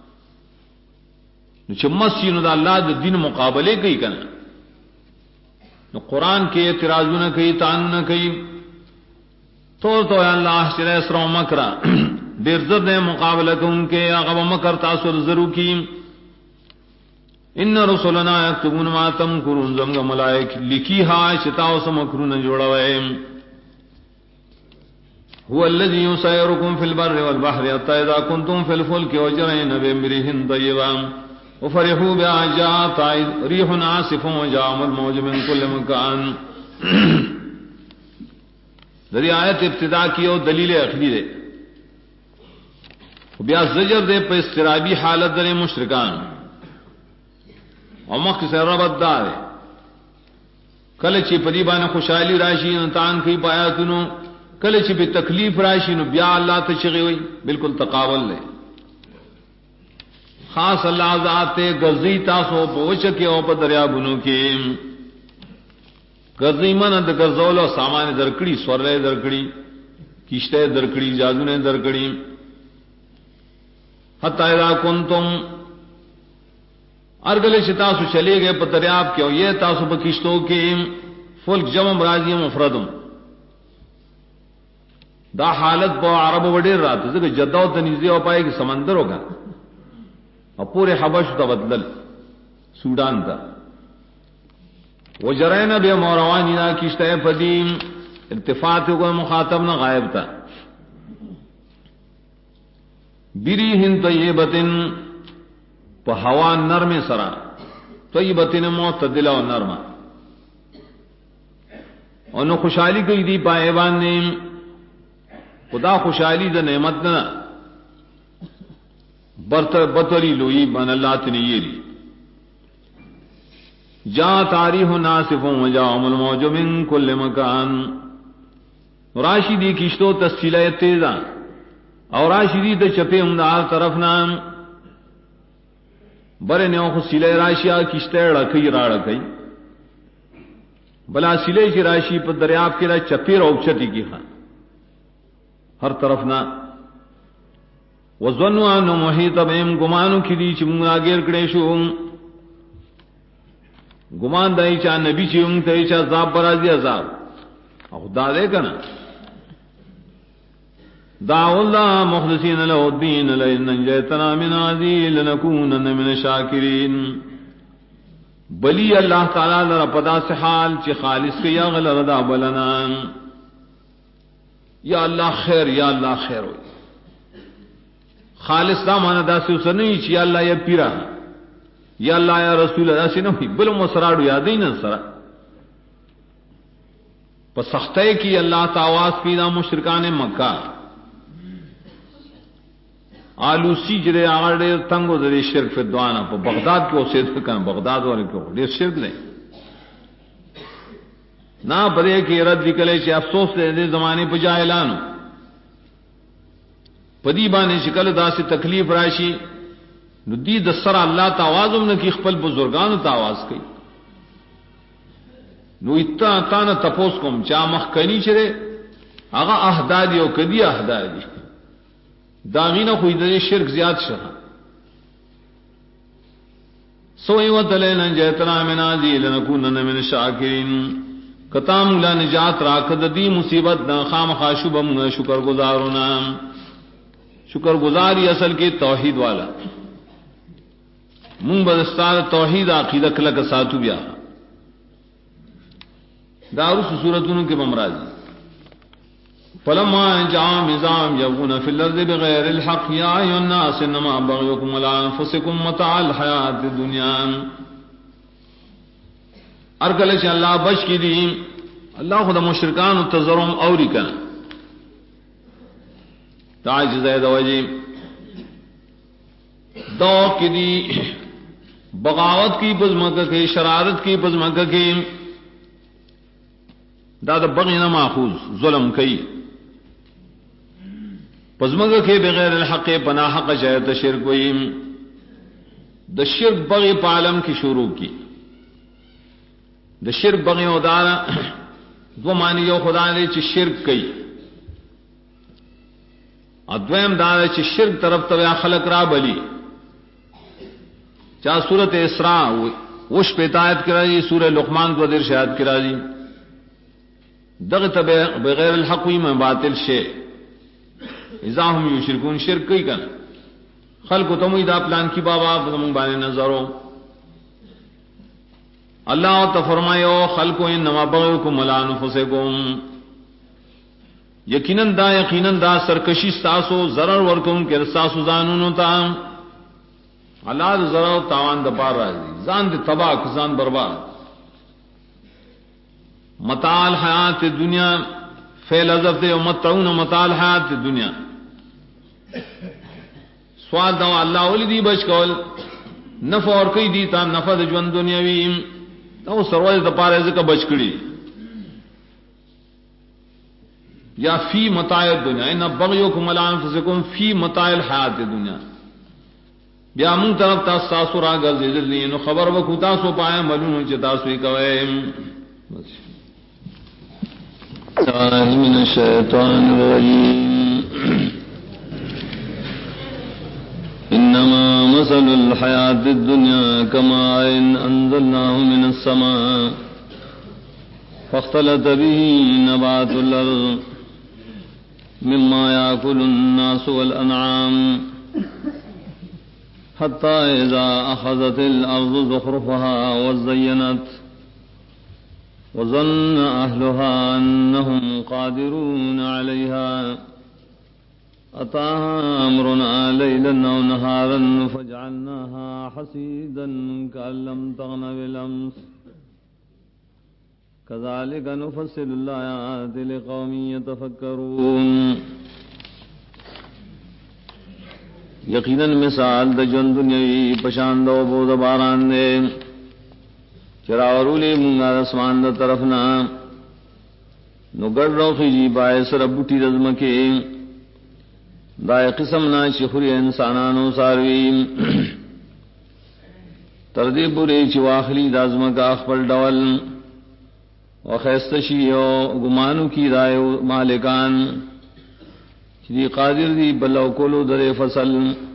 نو چې مس شي نو د الله د دین مقابله کوي کنه نو قران کې اعتراضونه کوي تان نه کوي تو الله شر اسرا مکر ډیر زړه نه مقابله کوونکې هغه مکر تاسو ضرور کی ان رسولنا یكتبون ما تمکرون زمغه ملائک لکی ها شتاو سمکرون جوړوي هو الذي يسيركم في البر والبحر حتى إذا كنتم في الفلك وجرين بأمره طيبا وفرحوا بها جاءت ريح عاصف وجاءهم الموج من كل مكان. ذری آیت ابتدا کی اور دلیل عقلی دے بیا زجر دے پہ استرابی حالت دے مشرکان اور مخ سے ربط دار کل چی پریبان خوشحالی راشی انتان کی پایاتونو کله چې به تکلیف راشي نو بیا الله ته چغي وي بالکل تقابل لے خاص الله ذات غزی تاسو پوچ کې او په دریابونو کې غزی من د غزول او سامان درکړي سورلې درکړي کیشته درکړي جادونه درکړي حتا اذا کنتم ارغل شتا سو چلے گئے په دریاب کې او یہ تاسو په کیشتو کې فلک جمع راضی مفردم دا حالت با عرب وڈیر رات ہے کہ جدہ و تنیزی ہو پائے کہ سمندر ہوگا اور پورے حبش تا بدلل سوڈان تا وہ جرائن بے موروانی نا کشتہ فدیم التفات ہوگا مخاطب نہ غائب تا بریہن طیبتن پا ہوا نرم سرا طیبتن معتدلہ و نرم اور نو خوشحالی کوئی دی پائیوان نے خدا خوشحالی دا نعمت نہ بطری لوئی بن اللہ تنیری جا تاریح ناصف وجاء الموج من كل مکان، راشدی کشتو تسیلہ تیزا اور راشدی تے چپے ہمدار طرف نام برے نیو خو سیلہ راشیا کشتے رکھی را رکھی بلا سیلے کی راشی پر دریاب کے را چپے روچتی کی خان ہر طرف نہ وظنوا انه محيط بهم، گمانو کی دی چمنا گیر کڑے شو، گمان دای چا نبی چون تے چا عذاب برازی عذاب خدا دے کنا دعوا الله مخلصین له الدین لئن نجیتنا من هذه لنكونن من الشاکرین، بلی اللہ تعالی لرا پدا سے حال چی خالص کے یا غل ردا بلنا، یا اللہ خیر یا اللہ خیر ہوئی خالص دا مانا دا سے اسے نہیں چی یا اللہ یا پیرا یا اللہ یا رسول اللہ سے نہیں بل مسراڑو یادی نہ سرا پس سختے کی اللہ تاواز کی دا مشرکان مکہ آلوسی جرے آگڑے تنگو دے شرک فی دوانا پا بغداد کو سید کن بغداد والے کو دیر شرک لیں نا پدے کی رد نکلے چے افسوس دے زمانے پہ جاہلانو پدی بانے شکل دا سے تکلیف راشی نو دی دسر اللہ تاوازم نکی خپل بزرگان تاواز کئی نو اتنا تانا تپوس کم چا مخکنی چرے آغا احدادی او کدی احدادی داغینا خوی دے شرک زیاد شرح سوئی وطلین انجیتنا من آجی لنکونن من شاکرین کتام لا نجات راکد دی مصیبت نا خام خاشو بمنا شکر گزارونا، شکر گزاری اصل کے توحید والا من بدستار توحید عقیدہ کلک ساتو بیا دارس صورتوں کے ممراضی فلما جاء مزام يبغون في الارض بغير الحق يا ايها الناس انما بغيكم على انفسكم متاع الحياة الدنيا، ارگل سے اللہ بچ کی دی اللہ خدا مشرکان و تذرم اوری کنا تاج زید وجی دو کی دی بغاوت کی پزمکہ کی شرارت کی پزمکہ کی دادا بغینا ماخوذ ظلم کی پزمکہ کے بغیر الحق پناہ حق شہد شرک ویم دا شرک بغی پالم کی شروع کی دا شرک بغی ادارا دو معنی یو خدا نے چی شرک کی ادویم دار چی شرک طرف تو خلق را بلی چاہ سورت اسراء وش پیتایت کرا جی سورہ لقمان کو دیر شہد کرا جی دغت بغیر الحق وی میں باطل شے اذا ہم یشرکون شرک کی کن خلق تموی دا پلان کی بابا تم بانے نظرو اللہ تو فرمایو خلق انما بغیکم علی انفسکم، یقیناً دا سرکشی ستاسو ضرر ورکم کے رساسو زانونو تا اللہ دا ضرر و تاوان دا پار راضی زان دے تباہ کزان برباد متاع الحیات دنیا فیل عذف دے ومتعون متاع الحیات دنیا سوال دا اللہ ولی دی بچ کول نفع اور کئی دیتا نفع دا جوان دنیاوی تو سروج دا پار ازکا بچ کری یا فی متاع الدنیا ان بغیکم علی انفسکم فی متاع الحیات دنیا بیا من طرف تاس تاسو را گرزیدلی نو خبر بکو تاسو پایا ملون چی تاسوی کوئے
من الشیطان الرجیم انما مثل الحیات الدنیا کماء انزلناه من السماء فاختلط به نبات الارض مما يأكل الناس والأنعام حتى إذا أخذت الأرض زخرفها وزينت وظن أهلها أنهم قادرون عليها أتاها أمرنا ليلا أو نهارا فجعلناها حصيدا كأن لم تغن بالأمس كذلك نفصل الآيات لقوم يتفكرون، یقیناً مثال د جن دنیاوی پشان دو بود باران دے چراورولی منگا اسمان دا طرفنا نو گڑ روخی جی باعث ربوٹی رزم کے دائے قسم نا شخری انسانانو ساروی تردی بری چواخلی دازم کا اخبر ڈول وخیستشیو گمانو کی دائے مالکان چی قادر دی بلو کولو در فصل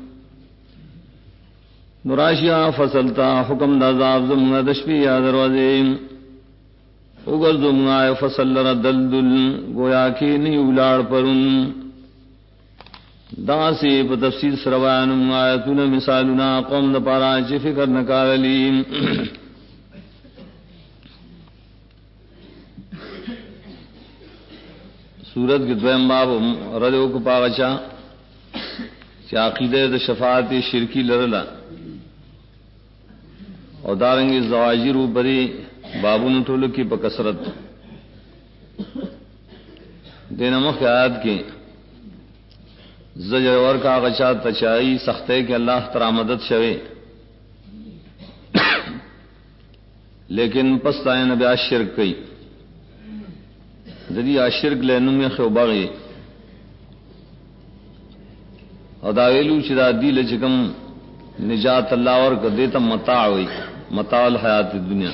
نراشیا فصل تا حکم دا عذاب زمنا دشپی یا دروازے اگر زمنا فصل لرا دلدل گویا کی نہیں اولاد پرن دا سے بتفصیل سروان آیتون مثالنا قوم دا پارا چی فکر نکار لیم سورت کے دویم باب ردو کو پاغچا چی عقیدہ دا شفاعت شرکی لرلا اور دارنگی زواجر و بری بابون ٹولو کی بکثرت دین مخ آیات کی زجر ور کا غچا تچائی سختے کہ اللہ ترا مدد شوے لیکن پستائے نبی شرک کئی جدی شرک لینو میں خوباغی اور داویلو چدا دیل چکم نجات اللہ اور کا دیتا متاع ہوئی متاع الحیات الدنیا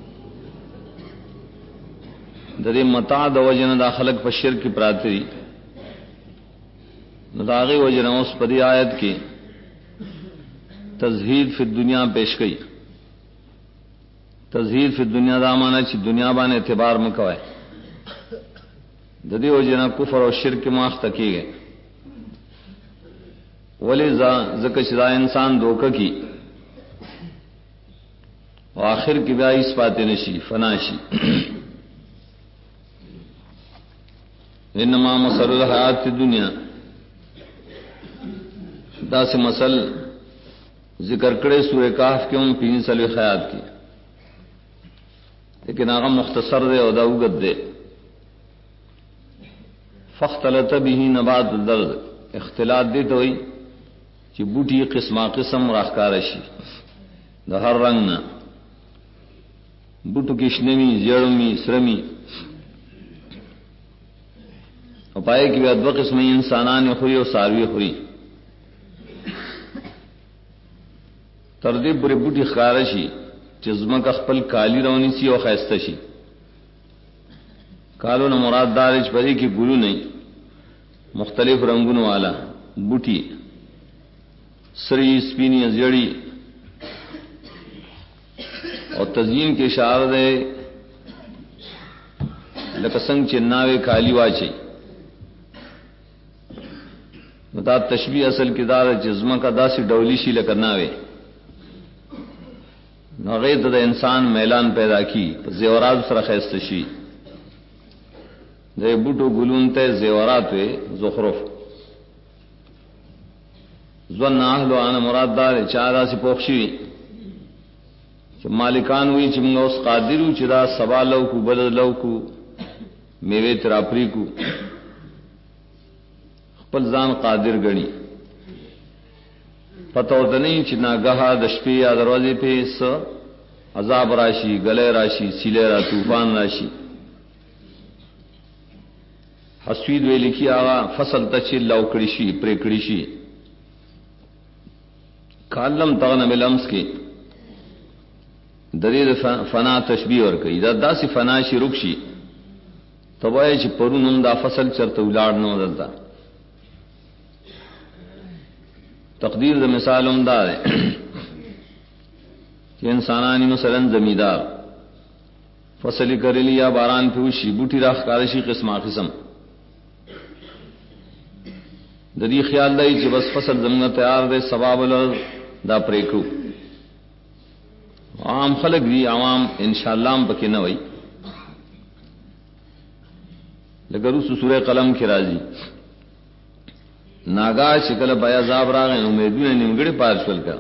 ددی متاع د وجن دا خلق پر شرک پراتری نداغی وجن اس پدی آیت کی تزہید فی الدنیا پیش گئی تزہید فی الدنیا دا مانا چی دنیا بان اعتبار مکوائے ددی وجن کفر اور شرک ماخ تکی گئے ولی زکش دا انسان دھوکہ کی اور آخر کی بیا اس بات نشی فناشی انما مثل الحیات دنیا دا سے مثل ذکر کرے سورہ کہف کے ان 3 سال خیات کی لیکن آغا مختصر دے اور دا اگد دے فاختلط به نبات الارض اختلاط دے تو ہوئی کہ بوٹی قسمہ قسم راکارشی دا ہر رنگ نہ بوٹو کشنمی زیڑمی سرمی اور پائے کہ وہ دو قسم انسانان خوری اور ساروی خوری تردیب بری بوٹی خارشی چزمہ کا خپل کالی رونی سی اور خیستشی کالو نہ مراد دارج پری کی گلو نہیں مختلف رنگون والا بوٹی سری سپینی زیڑی اور تزئین کے اشارہ دے لکسنگ چناوے کالی واچی متا تشبیہ اصل کردار جزمہ کا داسی ڈولیشی لکناوے نغید دا انسان میلان پیدا کی زیورات سر خیستشی دے بوٹو گلون تے زیورات وے زخرف زون اہل انا مراد دار چارا سی پوخشی کہ مالکان ہوئی چمگا اس قادرو چدا سبا لو کو بلد لو کو میوے تراپری کو خپل ځان قادر گنی پتہ ہوتا نہیں چنا گہا دشپی یا دروازے پہ اس عذاب راشی گلے راشی سیلے را طوفان راشی حسوید وی لکھی آغا فصل تچل لوکڑیشی پریکڑیشی کالم تغنم الامس کی دریل فنا تشبیہ اور کئی دا سی فناشی رکشی تبای چی پرونم دا فصل چرتا اولاد نو دلتا تقدیر دا مثال امدار ہے کہ انسانانی مثلا زمیدار فصلی کریلی یا باران پیوشی بوٹی راخ کارشی قسمہ قسم ددی خیال دائی چی بس فصل زمینہ تیار دے سباب الارض دا پریکو عام خلق دی عوام انشاءاللہ ہم پکی نہ ہوئی لگر اس سورہ قلم کی راضی ناگاہ شکل بیا عذاب راغ امیدون نمگڑی پارشول کا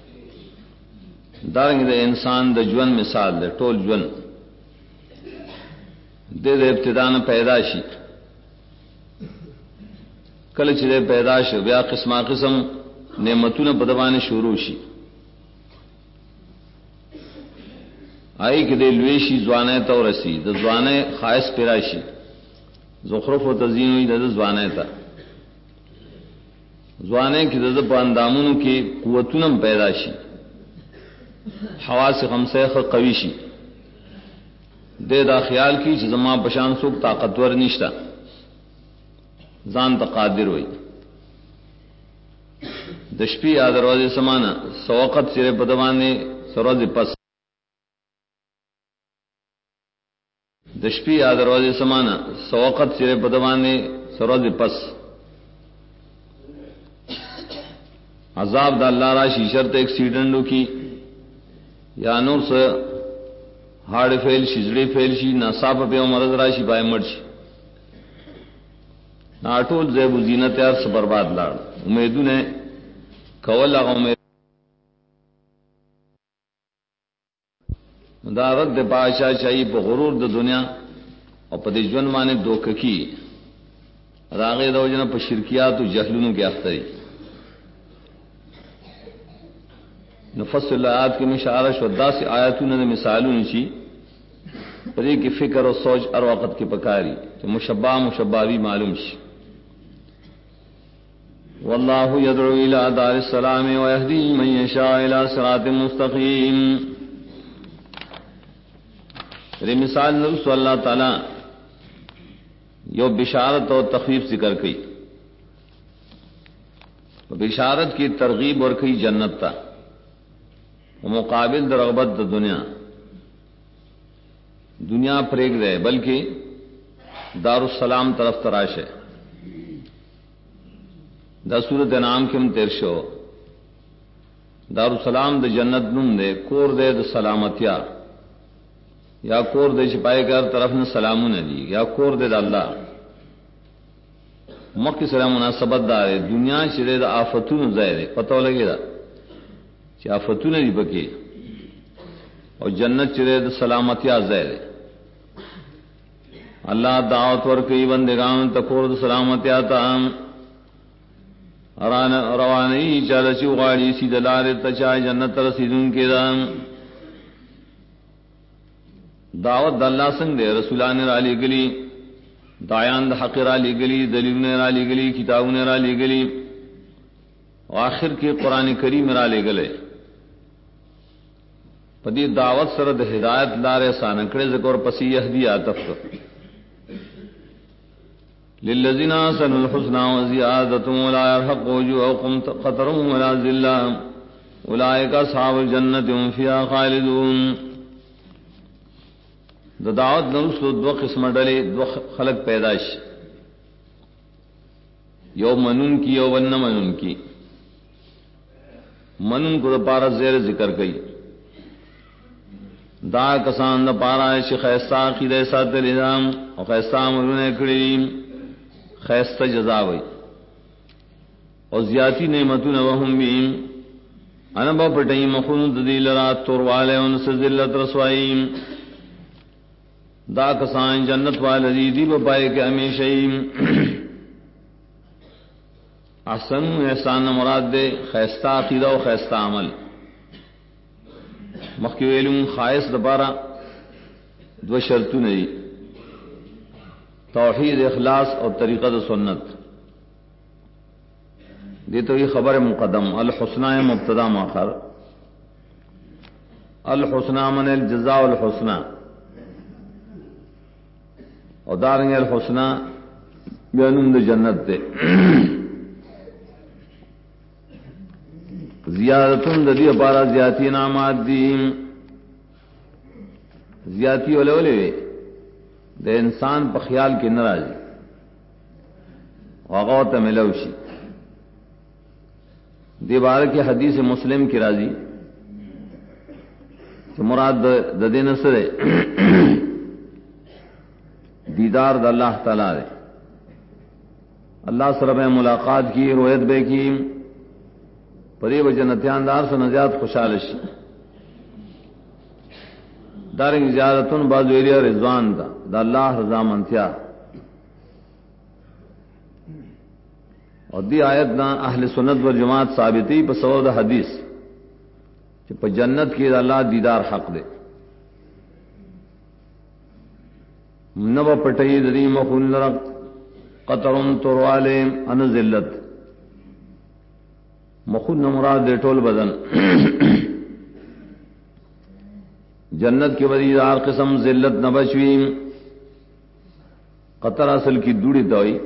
دارنگ دے انسان دا جون مثال دے ٹول جون دے دے ابتدان پیداشی کل چرے پیداش بیا قسمہ قسم نعمتون بدوان شروع شی آئی کہ دے لویشی زوانے تو رسی دا زوانے خائص پیراشی زخرف و تزین ہوئی دا زوانے تا زوانے کی دا پاندامونو کی قوتونم پیدا شی حواس خمسیخ قوی شی دے دا خیال کی چیز ما پشان سوک طاقتور نشتا زان تا قادر ہوئی دشپی آدروازی سمانا سوقت سرے پدوانے سروز پس دشپی آدروازی سمانا سوقت سرے پدوانے سروز پس عذاب دا اللہ راشی شرط ایکسیڈنٹو کی یا نور سے ہارڈ فیل شی زڑی فیل شی ناصاب پہ مرض راشی بائے مڑ شی ناٹول زیب و زینت یار سے برباد لاڑ امیدو نے کول آگا امید دارت دے بادشاہ چاہیے پہ غرور دا دنیا اور پہ جون مانے دوککی راغے دو جنا پہ شرکیات و جہلونوں کے اختری نفصل آیات کی مشارش و دا سے آیاتوں نے مثالوں نیچی پر یہ کی فکر و سوچ ار وقت کی پکاری کہ مشبہ بھی معلوم شی واللہ یدعو الى دار السلام ویہدی من یشاء الى صراط مستقیم. یہ مثال نرسو اللہ تعالی یو بشارت اور تخفیف ذکر کی بشارت کی ترغیب اور کی جنت تا مقابل در رغبت در دنیا پریگ رہے بلکہ دار السلام طرف تراش ہے دا صورت انعام کم تیرشو دار السلام دا جنت نم دے کور دے دا سلامتیا یا کور دے چپائے کر طرف نے سلامون دی یا کور دے دا اللہ مکی سلام مناسبت دار دنیا چرے دا آفتون زائد پتہ لگے دا آفتون دی پکی اور جنت چرے دا سلامتیا زائد اللہ دعوت ورکی بندگان تکور دا سلامتیا تام روانی چالا چی غاڑی سی دلار تچائے جنت رسیدون کے دام دعوت دا اللہ سنگ دے رسولان را لی گلی دایان دا حق را لی گلی دلیون را لی گلی کتابون را لی گلی آخر کے قرآن کریم را لی گلے پدی دعوت سر دا ہدایت لارے سانکڑے ذکر پسی یہدی آتف للذین آسنوا الحسنى وزیادۃ ولا يرهق وجوههم قتر ولا ذلہ اولئک اصحاب الجنۃ هم فیہا خالدون. دا دعوت نرسو دو قسم ڈلے دو خلق پیدائش یو منون کی یو ون منون کی. منون کو دا پارا زیر ذکر گئی دا کسان دا پارا خیستہ عقیدہ ساتھ الہام اور خیستہ عملون کریم خیستہ جزا وئی اور زیادتی نعمتون وهم بیم انبا پٹئی مخون ددیل رات تور والے ان سے ذلت رسوائیم. دا کسان جنت والدی دی بپائے کے ہمیشہیم احسن احسان مراد دے خیستہ عقیدہ و خیستہ عمل مخیویلون خائص دپارا دو شرطوں نہیں توحید اخلاص اور طریقہ سنت دی تو یہ خبر مقدم الحسنى مبتدا مؤخر الحسنى من الجزاء الحسنى اور دارنگ الحسنى بیانند جنت دے زیادتن ددی پارا زیادتی نامات دی زیادتی اولے دے انسان پا خیال کی نراضی وغوت ملوشی دی بارہ کی حدیث مسلم کی راضی کہ مراد ددے نصر دیدار دا اللہ تعالی دے اللہ سر میں ملاقات کی رویت بے کی پری و جنتیان دار سے نجات خوشحالش دارنگ زیادتن بازویلی رضوان دا اللہ رضا منتیا اور دی آیت نا اہل سنت و جماعت ثابتی پا سبب دا حدیث کہ پا جنت کی دا اللہ دیدار حق دے نو پٹئی دری مخون لرق قطرن توروالے ان ذلت مخون مراد دے ٹول بدن جنت کے بدی دار قسم ذلت نہ بچوی قطر اصل کی دوڑی دوئی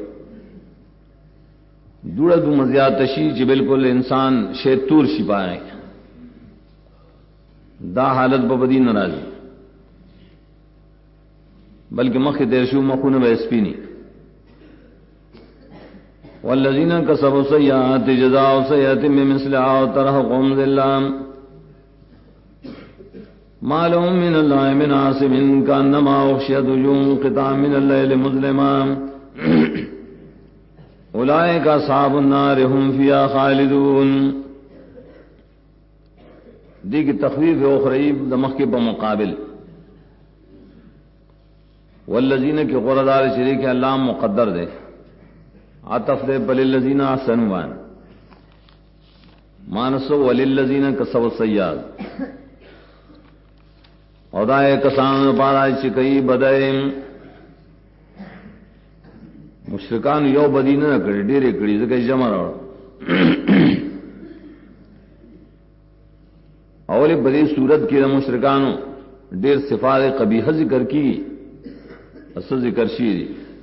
دوڑا دو مزیات تشی چی بالکل انسان شیطور شپائے دا حالت ببدی نرازی بلکہ مخ دیرشو مخون بیسپینی والذین کسبوا سیئات جزاء سیئات بمثلها وترهقهم ذلة ما لهم من الله من عاصم كأنما أغشيت وجوههم قطعا من الليل مظلما اولئک اصحاب النار هم فيها خالدون. دی کی تخویف اخری دمخ کے بمقابل والذین کی غردار شریک اللہ مقدر دے عطف دے بللذین احسنوا مانسو وللذین کسبوا السیئات اور دائے کسان پارا چکئی بدائے مشرکان یو بدی نہ کړي ډېرې کړي ځکه جمع راوړ اوله بدی صورت کې د مشرکانو ډېر صفات قبیحه ذکر کی اصل ذکر شي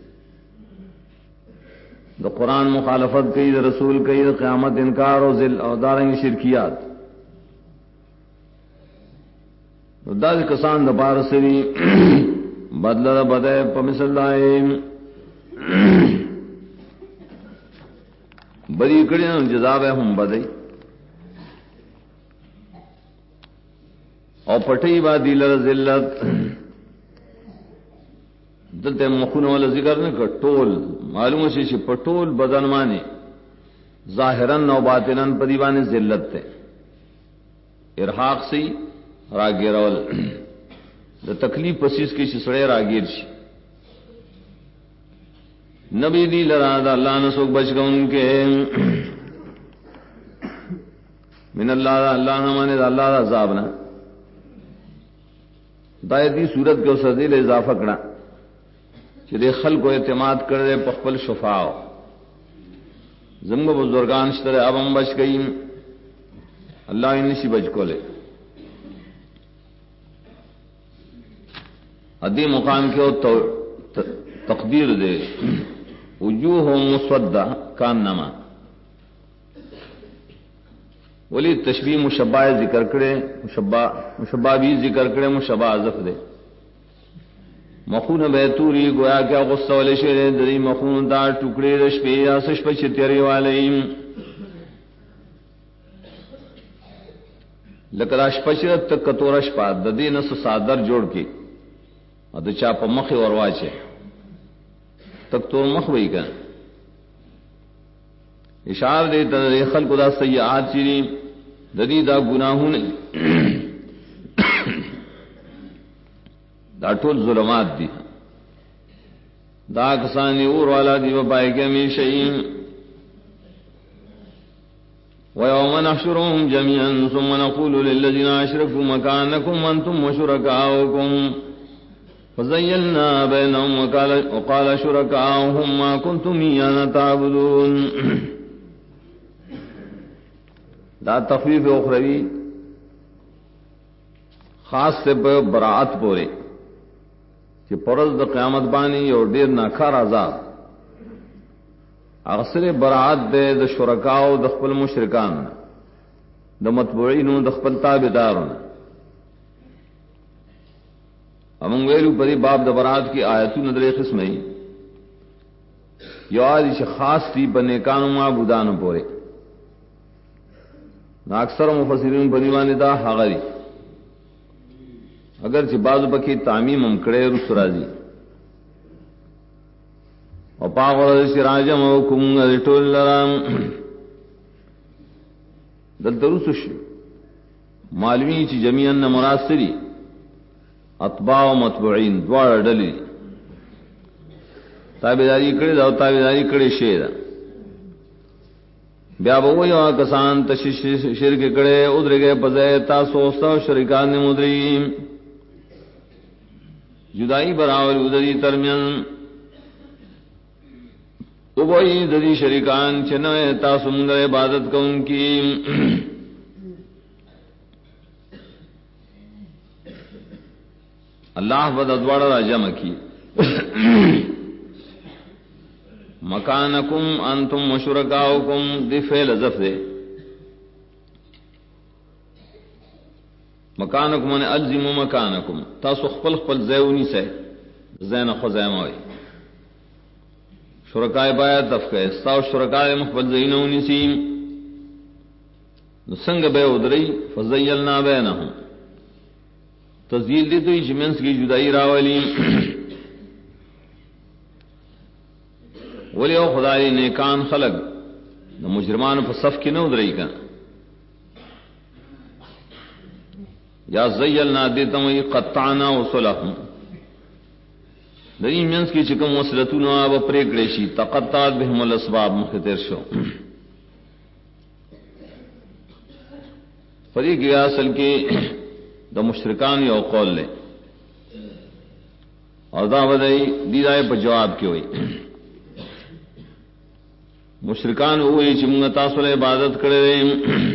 د قران مخالفت کوي د رسول کوي د قیامت انکار او ذل او دارنګ شرکیات نو دا کسان د بار سری بدل بدای په مثل دای بری کڑی جزاب ہے ہم بدئی اور پٹئی با دیلر ذلت دلتے مخون والا ذکر نے کہ ٹول معلوم سے پٹول بدن مانے ظاہرن و باطنن پدیوان ذلت تے ارحاق سے راگیر دا تکلیف پسیس کی سڑے راگیر شی نبی دی لرا دا اللہ نسوک بچ گا ان کے من اللہ دا اللہ نمانے دا اللہ دا عذابنا دایتی صورت کے اس عزیل اضافہ کرنا کہ دے خلق و اعتماد کر دے پخپل شفاو زمگا بزرگان شتر اب ہم بچ گئی اللہ انشی بچ کو لے ادی مقام کے تقدیر دے وجوہ مسودہ کانما ولی تشبیہ مشبہ ذکر کرے مشبہ بھی ذکر کرے مشبہ عذف دے مخون بیتوری گویا کیا غصہ والے شیرے دری مخون دا ٹکڑے رشپے یا سشپ چتیری والیم لکر اشپچرت تک کتورش پا ددی نس سادر جوڑ کے اد چاپ مخ ورواچے تک تو مخ وہی کا اشار دے تر خلق دا سیئات چیری ددی دا گناہوں نے دا ٹول ظلمات دی دا کسانی اور والا دی وبائے کے می شئیم وَيَوْمَ نَحْشُرُهُمْ جَمِيعًا ثُمَّ نَقُولُ لِلَّذِينَ أَشْرَكُوا مَكَانَكُمْ أَنْتُمْ وَشُرَكَاؤُكُمْ فَزَيَّلْنَا بَيْنَهُمْ وَقَالَ شُرَكَاؤُهُمْ مَا كُنْتُمْ إِيَّانَا تَعْبُدُونَ. دا تخفیف اخروی خاص سے براعت پورے کہ پرز دا قیامت بانی اور دیر ناکار عذاب اغسل براعت دے دا شرکاؤ دا خپل مشرکان دا متبوعینو دا خپل تابدارون. امون ویلو پری باب دا براعت کی آیتو ندر قسمی یو آدیش خاص تی بنیکانو معبودانو پورے نا اکثر مفسرین بنیوانی دا حغری اگرچہ بعض بکی تعمیم ہم کڑے رس رازی اور پاغر سراجم و کم ریٹول لرام دل درسش معلومی چی جمیعن مراسری اتباع و متبعین دوار ڈلی تابداری کڑے دا تابداری کڑے شیر بیا بوئی و کسان تشش شرک کڑے ادھر گئے پزے تاسوستا و شرکان مدریم جدائی براول ادری ترمین ابوئی دری شریکان چنوے تاسو منگر عبادت کو ان کی اللہ بد ادوار راجم کی مکانکم انتم وشرکاؤکم دی فعل ظرف دے مکانکم ان الزموا مکانکم تاسو خپل خپل زیونی سے زین خزیمه وي شرکای باید دفکه استاو شرکای مخبل زینونی سیم نسنگ بے ادری فزیلنا بینہم تزیل دی توی جمنس کی جدائی راولی ولی او خدای نیکان خلق نو مجرمان پر صف کی نو ادری کن یا زیلنا دیتا وی قطعنا وصلہم دری منس کی چکم وصلتون آب پریکڑیشی تقطعت بهم الاسباب مختر شو فریق یا اصل کے دا مشرکان یو قول لے اور دا بدائی دیدائے پر جواب کی ہوئی مشرکان ہوئی چمگا تاثر عبادت کرے رہے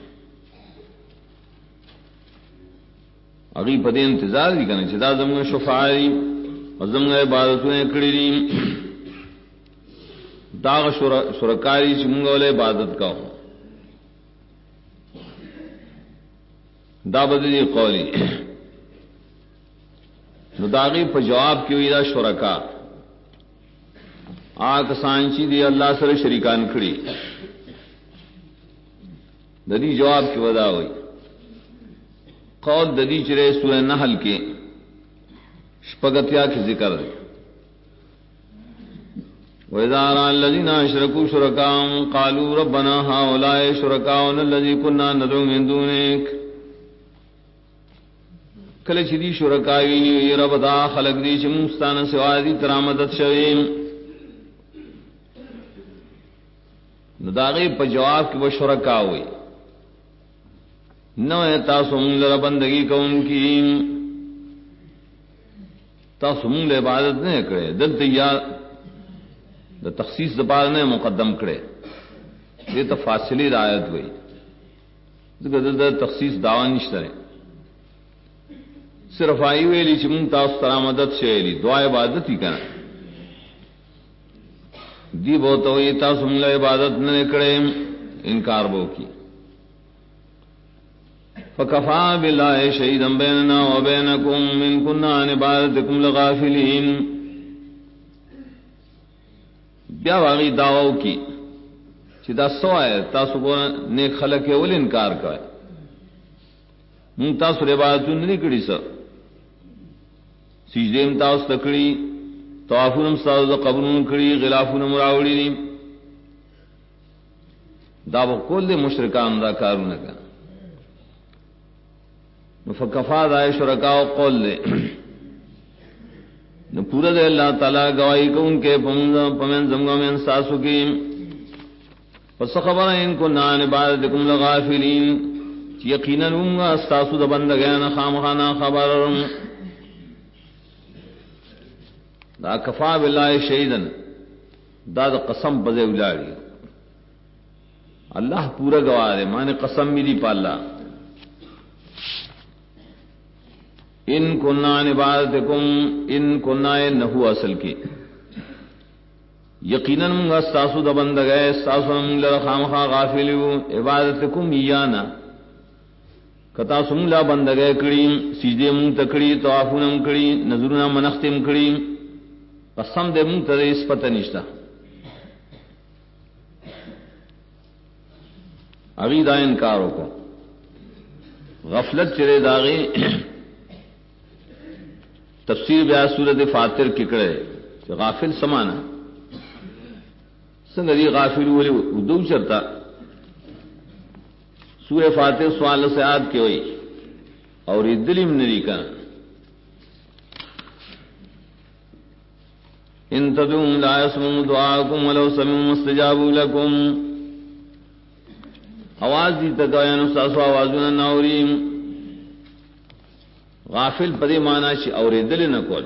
اگی پدے انتظار دی کرنے چدا زمگا شفاعی وزمگا عبادتوں کڑی دی داغ شرکاری چمگا والے عبادت کا ہو دا بدلی قولی نو داغی پر جواب کی ہوئی دا شرکا آک سانچی دی اللہ سر شریکان کھڑی ددی جواب کی ودا ہوئی قول ددی چرے سورہ نحل کے شپگتیا کی ذکر ہے وَإِذَا رَأَى الَّذِينَ أَشْرَكُوا شُرَكَاءَهُمْ قَالُوا رَبَّنَا هَؤُلَاءِ شُرَكَاؤُنَا الَّذِينَ كُنَّا نَدْعُو مِن دُونِكَ کله چې دی شرکاوی رب دا خلق دی چې مستانه سوا دی ترامدت شوی نو داغی په جواب کې و شرکاوی نو تاسو موږ لپاره بندگی کوونکی تاسو موږ له عبادت نه کړې دلته یا د تخصیص د بار نه مقدم کړې دې ته فاصله رعایت وي دغه د تخصیص داوا نشته صرف آئی ویلی چی من تاس ترا مدد شیلی دعا عبادت ہی کنا دی بہتا ہوئی تاس من لے عبادت نہ کرے انکار بو کی فکفا باللہ شہیدا بیننا و بینکم من کننا عن عبادتکم لغافلین بیا واغی دعوو کی چی دا سو آئے تاسو کو نیک خلق ہے ولی انکار کرے من تاسو عبادتوں نہیں کری سا سجدیم تاس تکڑی طوافونم ساز قبرون کڑی غلافونم راوڑی دی دا بقول دے مشرکان دا کارون کا فکفا دائے شرکاو قول دے پورا دے اللہ تعالیٰ گواہی کو ان کے پمین زمگا میں انساسو کی پس خبر ان کو نان عبادتکم لغافلین یقیناً ہوں استاسو دا بندگین خامخانا خبرم دا کفا باللہ شہیدن دا قسم بزے اجاڑی اللہ پورا گواہ دے مانے قسم میری پالا ان کننا عن عبادتکم ان کننا نحو اصل کی یقیناً منگا استاسو دا بندگے استاسو منگ لرخامخا غافلیو عبادتکم ایانا کتا سملا بندگے کڑی سجدے منگ تکڑی طوافونم کڑی نظرنا منختم کڑی قسم دے منگ تدے اس پتہ نشتا اگی دا انکاروں کو غفلت چرے داغی تفسیر بیا سورت فاتر ککڑے غافل سمانا سنگ دی غافل ولی ادو چرتا سورہ فاتر سوال سے آد کے ہوئی اور دلیم نری کا ان تدعون لا يسمعوا دعاءكم ولو سمعوا استجابوا لكم آواز دی تکایان استاسو آوازون ناوریم غافل پدې معنا چې اورېدل نه کول.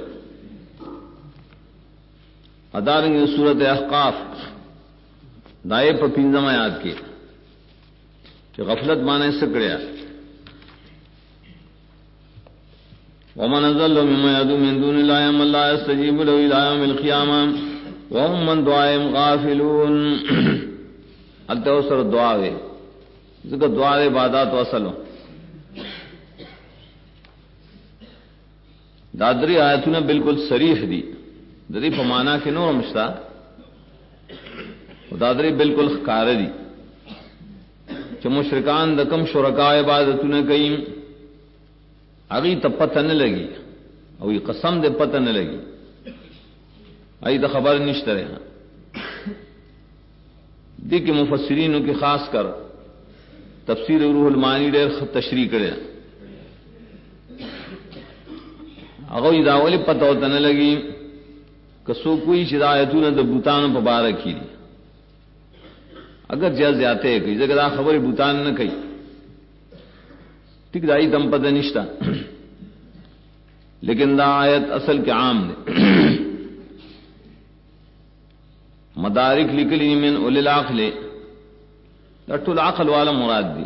ادارنګ سورۃ احقاف دای په 15 آیات کې چې غفلت معنی څه کړیا. ومن ضل ممن يدعو من دون الله من لا يستجيب له الى يوم القيامه وهم من دعائهم غافلون. الته سره دعا وي ځکه دعا عبادت وصلو. دادری آیتونه بالکل صریح دي د دې په معنا کې نور مشتا دادری بالکل ښکار دي چې مشرکان د کم شرکا عبادتونه کوي هغه ته پته نه لګي او یې قسم دې پته نه لګي ای د خبر نشته رہا. دې کې مفسرینو کې خاص کر تفسیر روح المعانی ډېر تشریح کړي. هغه دا ولې پته وته نه لګي که څوک کوئی شرایتونه د بوتانو په باره کې دي اگر جز زیاته کوي ځکه دا خبره بوتان نه کوي ٹھیک دائی دم پتہ نشتا لیکن دا آیت اصل کے عام نے مدارک لکلی من اولی العقل لٹو العقل والا مراد دی.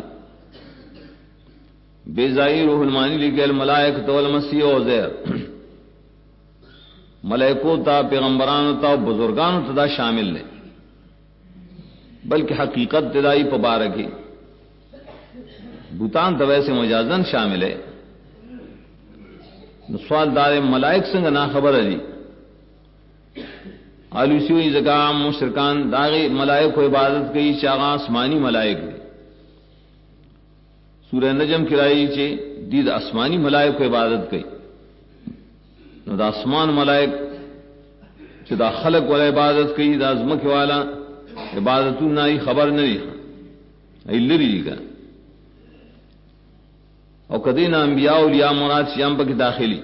بیزائی روح المانی لکھے الملائکۃ والمسیح وزیر ملائکو تا پیغمبرانو تا بزرگانو تا دا شامل لے بلکہ حقیقت تدائی پبارکی بوتان تو ویسے مجازن شامل ہے. سوال دار ملائک سنگ نا خبر ہے آلوسی زکام مشرکان داغی ملائک کو عبادت کی چاغا آسمانی ملائک دی. سورہ نجم کرائی چے دید آسمانی ملائک کو عبادت کی نو دا آسمان ملائک چے دا خلق والا عبادت کی دا عظمت والا عبادتوں نہ خبر نہیں ایلری کا او کدینا انبیاء اولیاء مراد شیام پک داخلی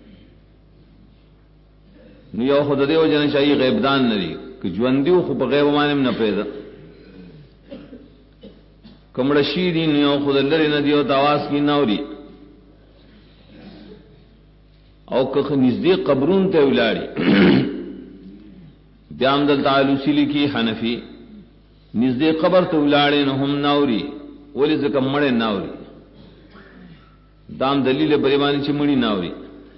نیو خود دیو جن چاہیے غیب دان نری کہ ژوندیو خو په غیب باندې نه پیدا کمړ شي دی نیو خود لری نه دیو تواس کی نوري او که نږدې قبرون ته ولاړی بیام دل تعالی سلی کی حنفی نږدې قبر ته ولاړی نه هم نوري ولې ځکه مړ نوري دام دلیل بریوانی چې مړی ناوري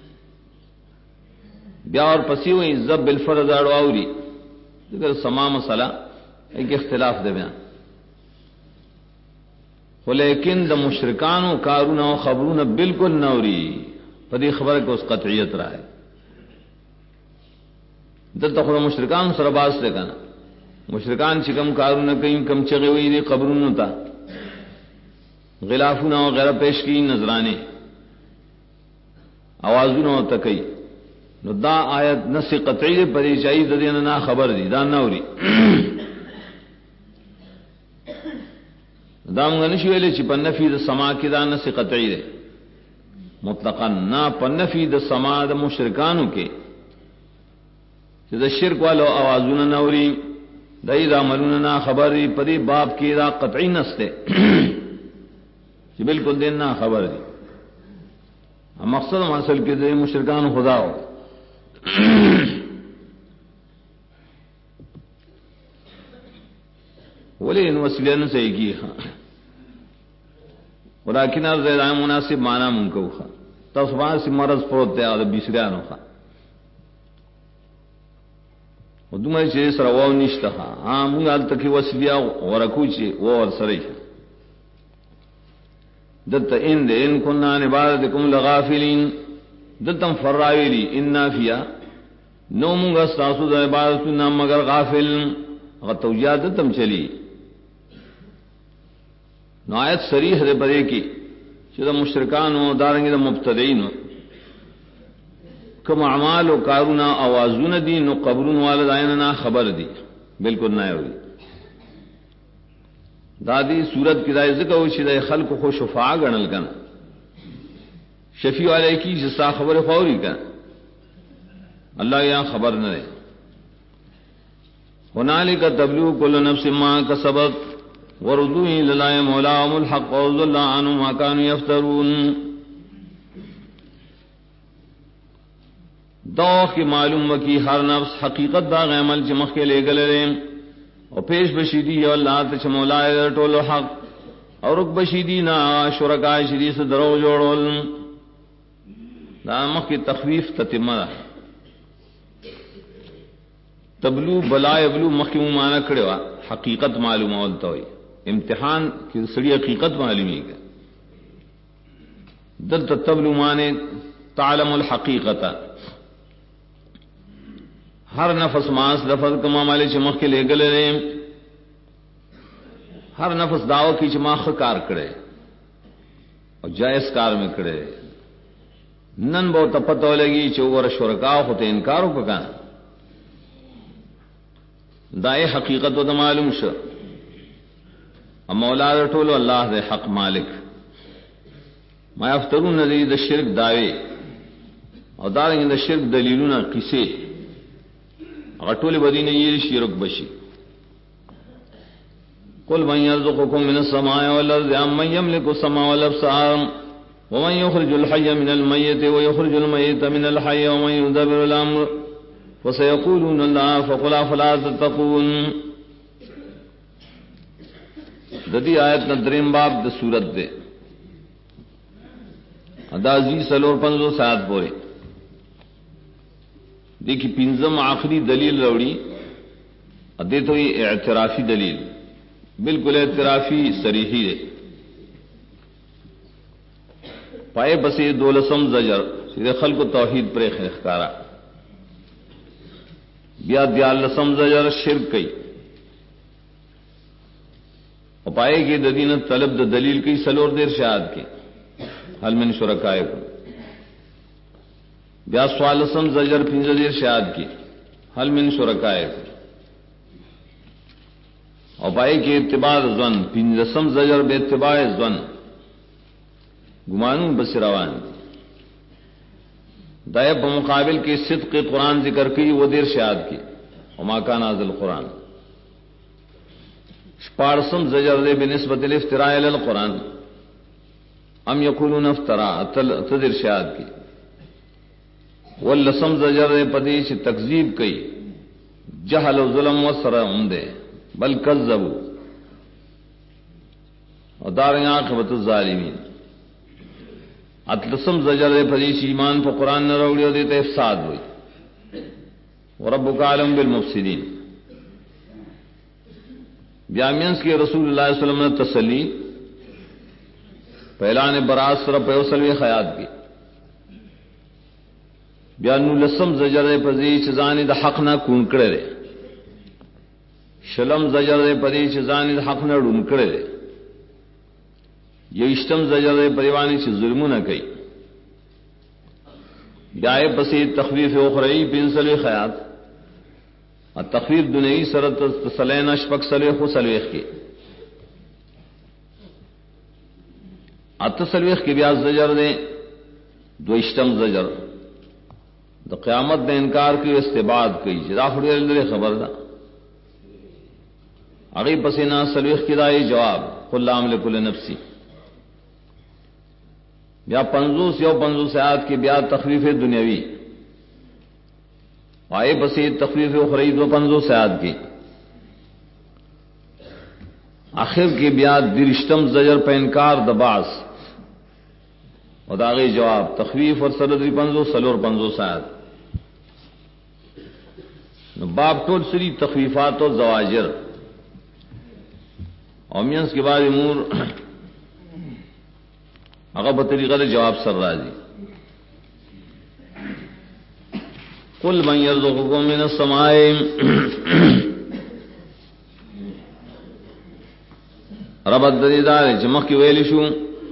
بیا اور پسی وې زب بالفرض اړو اوري دغه سما مسله ایک اختلاف دی بیان خو لیکن د مشرکانو کارونه او خبرونه بالکل ناوري په دې خبره کې اوس قطعیت راځي. دلته خو مشرکان سره باس ده کنه مشرکان چې کوم کارونه کوي کوم چې وي دي قبرونو ته غلافونه وغیرہ پیش کی نذرانے آوازونه تکي نو دا آیت نص قطعی پرې چای د دې نه خبر دي دا نوري دا موږ نشو ویلې چې په نفي د سما کې دا نص قطعی ده مطلقاً نه په نفي د سما د مشرکانو کې چې د شرک والو آوازونه نوري دای دا عملونه نه خبرې په دې باب کې دا قطعی نص ده کہ بالکل دین نہ خبر دی. مقصد حاصل کے دے مشرکان خدا ہو بولے ان وسیلے سے کی ولیکن ارض مناسب معنی من کو تصبح سے مرض پروت ہے اور بیسریانو خا ودومای چې سره و نشته ها مونږ الته کې وسیله ورکو چې و ور سره دلتا ان کننا عن عبادتکم لغافلین دلتا فراویلی اننا فیا نو منگا ستاسو دا عبادتنا مگر غافل غطوجیات دلتم چلی نو آیت صریح دے پدے کی چی دا مشرکانو دارنگی دا مبتدئینو کم اعمال و کارونا آوازون دی نو قبرون والد آئیننا خبر دی بالکل نہ ہوئی دادی صورت کی دای ذکر ہوئی چې د خلق خو شفاعه غنل کنه شفیع علی کی جسا خبر فوری کنه اللہ یا خبر نہ رہے هنالک تبلو کل نفس ما کسبت وردوا الی الله مولاهم الحق وضل عنهم ما كانوا يفترون. دو کی معلوم کی ہر نفس حقیقت دا عمل چمخ کے لے گلے اور پیش بشیدی اللہ تچ مولا ټول حق اور رک بشیدی نا شرکا شری سے درو جوڑول دا مخ کی تخفیف تتمہ تبلو بلا ابلو مخی مانا کھڑے وا حقیقت معلوم اولتا ہوئی امتحان کی سڑی حقیقت معلومی کا دل تبلو مانے تعلم الحقیقت ہر نفس ماس لفظ کما مالے چمخ کے لے گلے رہے ہر نفس دعو کی چماخ کار کرے اور جائز کار میں کرے نن بہت پتہ لگی چوور شرکا ہوتے انکاروں کا کہاں دائے حقیقت و دا معلوم شو مولا ټولو اللہ دے حق مالک ما یفترون ندی دا شرک دعوے اور دارنگی دا شرک دلیلونا قصے اگر ټول بدین یہ شرک بشی قل من يرزقكم من السماء والارض ام من يملك السماء والابصار ومن يخرج الحي من الميت ويخرج الميت من الحي ومن يدبر الامر فسيقولون الله فقل افلا تتقون ددی آیت ندریم باب د سورت دے ادازی سلور پنزو سات پورے دیکھی پنزم آخری دلیل روڑی ادے تو یہ اعترافی دلیل بالکل اعترافی صریحی ہے پائے بسے دولسم زجر سیدھے خلق توحید پر اخکارا بیا دیالسم زجر شرک کئی اور پائے کہ ددین طلب د دلیل کی سلور دیر شہاد کے حل من شرکائے کو بیا سوالسم زجر پنجر دیر شہاد کی حل من شرکائے کو اور پائے کہ اتباع زن پنجسم زجر بے اتباع زن گمانوں بس روان دائب بمقابل کے صدق قرآن ذکر کی وہ دیر شہاد کی وما کان نازل قرآن شپارسم زجر دے بنسبت الافتراء الی القرآن ام یقولون افترا تدر شہاد کی واللسم زجر دے پدیش تکذیب کی جہل و ظلم و سرم دے بل کذبوا اور داریں عاقبت الظالمین اتلسم زجر دے پدیش ایمان پر قرآن نہ روڑی اور دیتے افساد ہوئی وربک عالم بالمفسدین بیامینس کے رسول اللہ صلی اللہ علیہ وسلم نے تسلی پہلا نے برات سر پیوسلوی خیات کی بیانو لسم زجر پذی چزانی دا حق نہ کونکڑے رے شلم زجر پذی چزانی دا حق نہ ڈونکڑے رے یہ اشتم زجر پریوانی چ ظلم نہ کئی جائے پسی تخفیف اخرئی پنسلوی خیات اور تخفیف دنئی سرت تسلین اشفق سلویخ و سلویخ کی اتسلویخ کی بیاز زجر دیں دو اشتم زجر دا قیامت نے انکار کی استباد کی جدا خڑی اللہ خبر دا اگئی پسینا سلویخ کی دائی جواب قل لا املک لنفسی یا پنزوس یو پنزوس آیات کی بیا تخفیف دنیاوی آئے بسی تخفیف اخری دو پنزوس آیات کی آخر کی بیا درشتم زجر پہ انکار دباس اور داغی جواب تخفیف اور سردری پنزوس سلور پنزوس آیات باب ٹول سری تخفیفات اور زواجر اومینس کے بعد امور اگر بطریقہ دے جواب سر راضی قل من یرزقکم من السماء ربط دریدار چمخ کی ویلی شو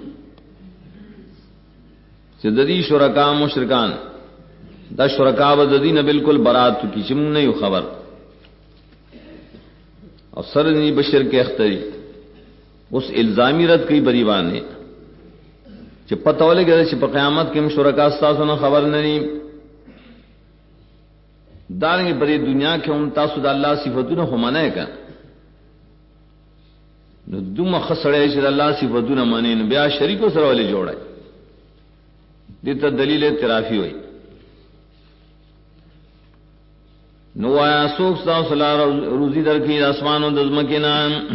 چددی شرکا مشرکان دا شرکا بددین بالکل برات کی چمن نہیں خبر اور سرنی بشر کے اختری اس الزامی رد کی بریوان نے چھ پتہ ولے گئے چھ قیامت کے شرکا استاسو خبر نہیں دارنگی بری دنیا کے ہم تاسو دا اللہ صفتون خمانا ہے کا دوم خسڑے چھ اللہ صفتون منین بیا شریکو سر والے جوڑا ہے دیتا دلیل اعترافی ہوئی نو آیا سوک ستا صلاح روزی در کی آسمان و دزمکینا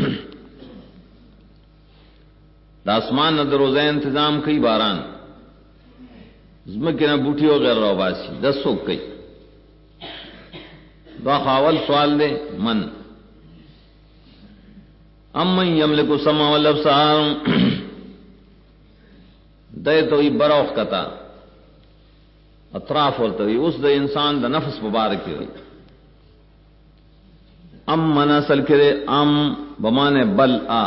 دا آسمان نا در روزہ انتظام کئی باران دزمکینا بوٹی و غیر رو باسی دا سوک کئی دا خاول سوال دے من امن یملکو سمع والابصار دے توی براوخ کتا اطراف ورتوی اس دا انسان دا نفس مبارکی ہوئی ام من اصل کرے ام بمانے بل آ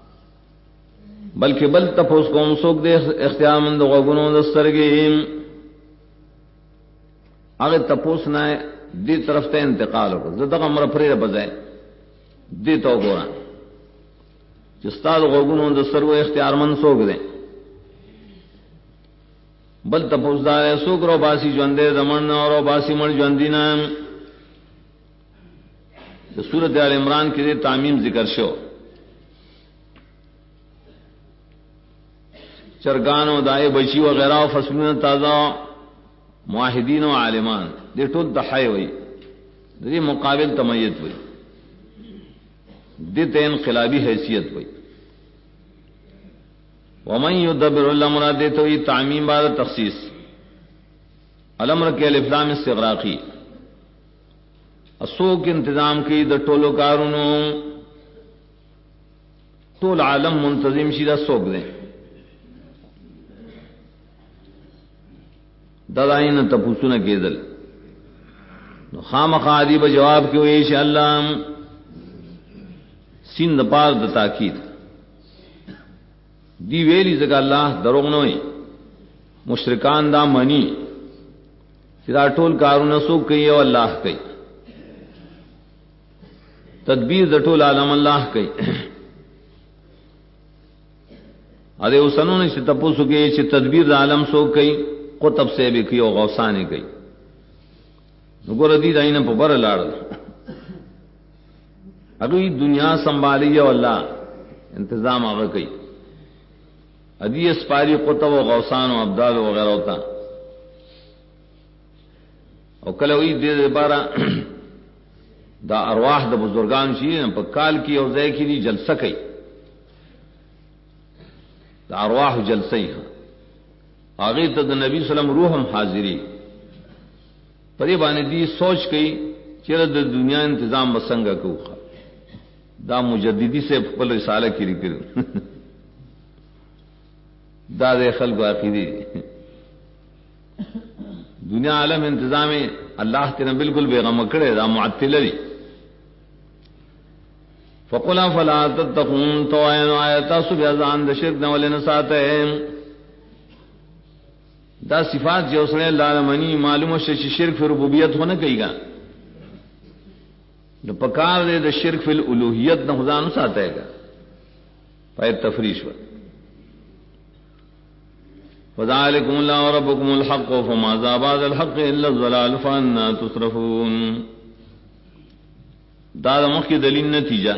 بلکہ بل تپوس کون سوک دے اختیار مند غوگنوں دسترگیم اگر تپوس نہ دی طرف تے انتقال ہو زدہ امر پریر بزائے دی تو گورا جستاد غوگنوں دسترگو اختیار مند سوک دیں بل تپوس دارے سوک رو باسی جوندے زمن اور رو باسی مر جوندینا سورت آل عمران کے لیے تعمیم ذکر شو چرگان و دائے بچی وغیرہ و فصلون تازہ معاہدین و عالمان دے ٹول دحائی ہوئی دے مقابل تمیت ہوئی دے تے انقلابی حیثیت ہوئی ومن یدبر الامر دے تو یہ تعمیم بعد تخصیص الامر کے الافلام استغراقی اسوک انتظام کی دا ٹولو کارونو طول عالم منتظم شیدہ سوک دیں دادائین تپوسون کے دل خام خادی بجواب کیوں ایش اللہ سند پار دا تاکید دی ویلی زکا اللہ دروغ نوئی مشرکان دا منی دا ٹول کارونو سوک کئی او اللہ کئی تدبیر د ټول عالم اللہ کئی ادے اسنوں نے تپوسو کے چھ تدبیر د عالم سو کئی قطب سے بھی کی او غوثانے کئی نگور دی دائنہ پا بر لاڑل اگوی دنیا سنبھالی او اللہ انتظام آگا کئی ادی اسپاری قطب و غوثان و عبدال وغیرہ ہوتا او کلوی دے بارا دا ارواح دا بزرگان شیئے پا کال کی اور زی کی دی جلسہ کئی دا ارواح جلسہ ہی آگئی تا دا نبی صلی اللہ علیہ وسلم روح ہم حاضری پری بانے دی سوچ کئی چیر دا دنیا انتظام بسنگا کو دا مجددی سے پل رسالہ کی رکر دا دے خلق عقیدی دنیا عالم انتظام اللہ تینا بالکل بیغم کرے دا معطل لی فقلا فلا تتقون تو آیتا سبیازان دا شرک نولی نساتا ہے دا صفات جو سنے اللہ منی معلوم شرک فی ربوبیت ہونا کئی گا دا پکار دے دا شرک فی الالوحیت نہ خدا نساتا ہے گا پائے تفریش و فذالکم اللہ ربکم الحق فماذا بعد الحق الا الضلال فانا تصرفون دا مخ کی دلیل نتیجہ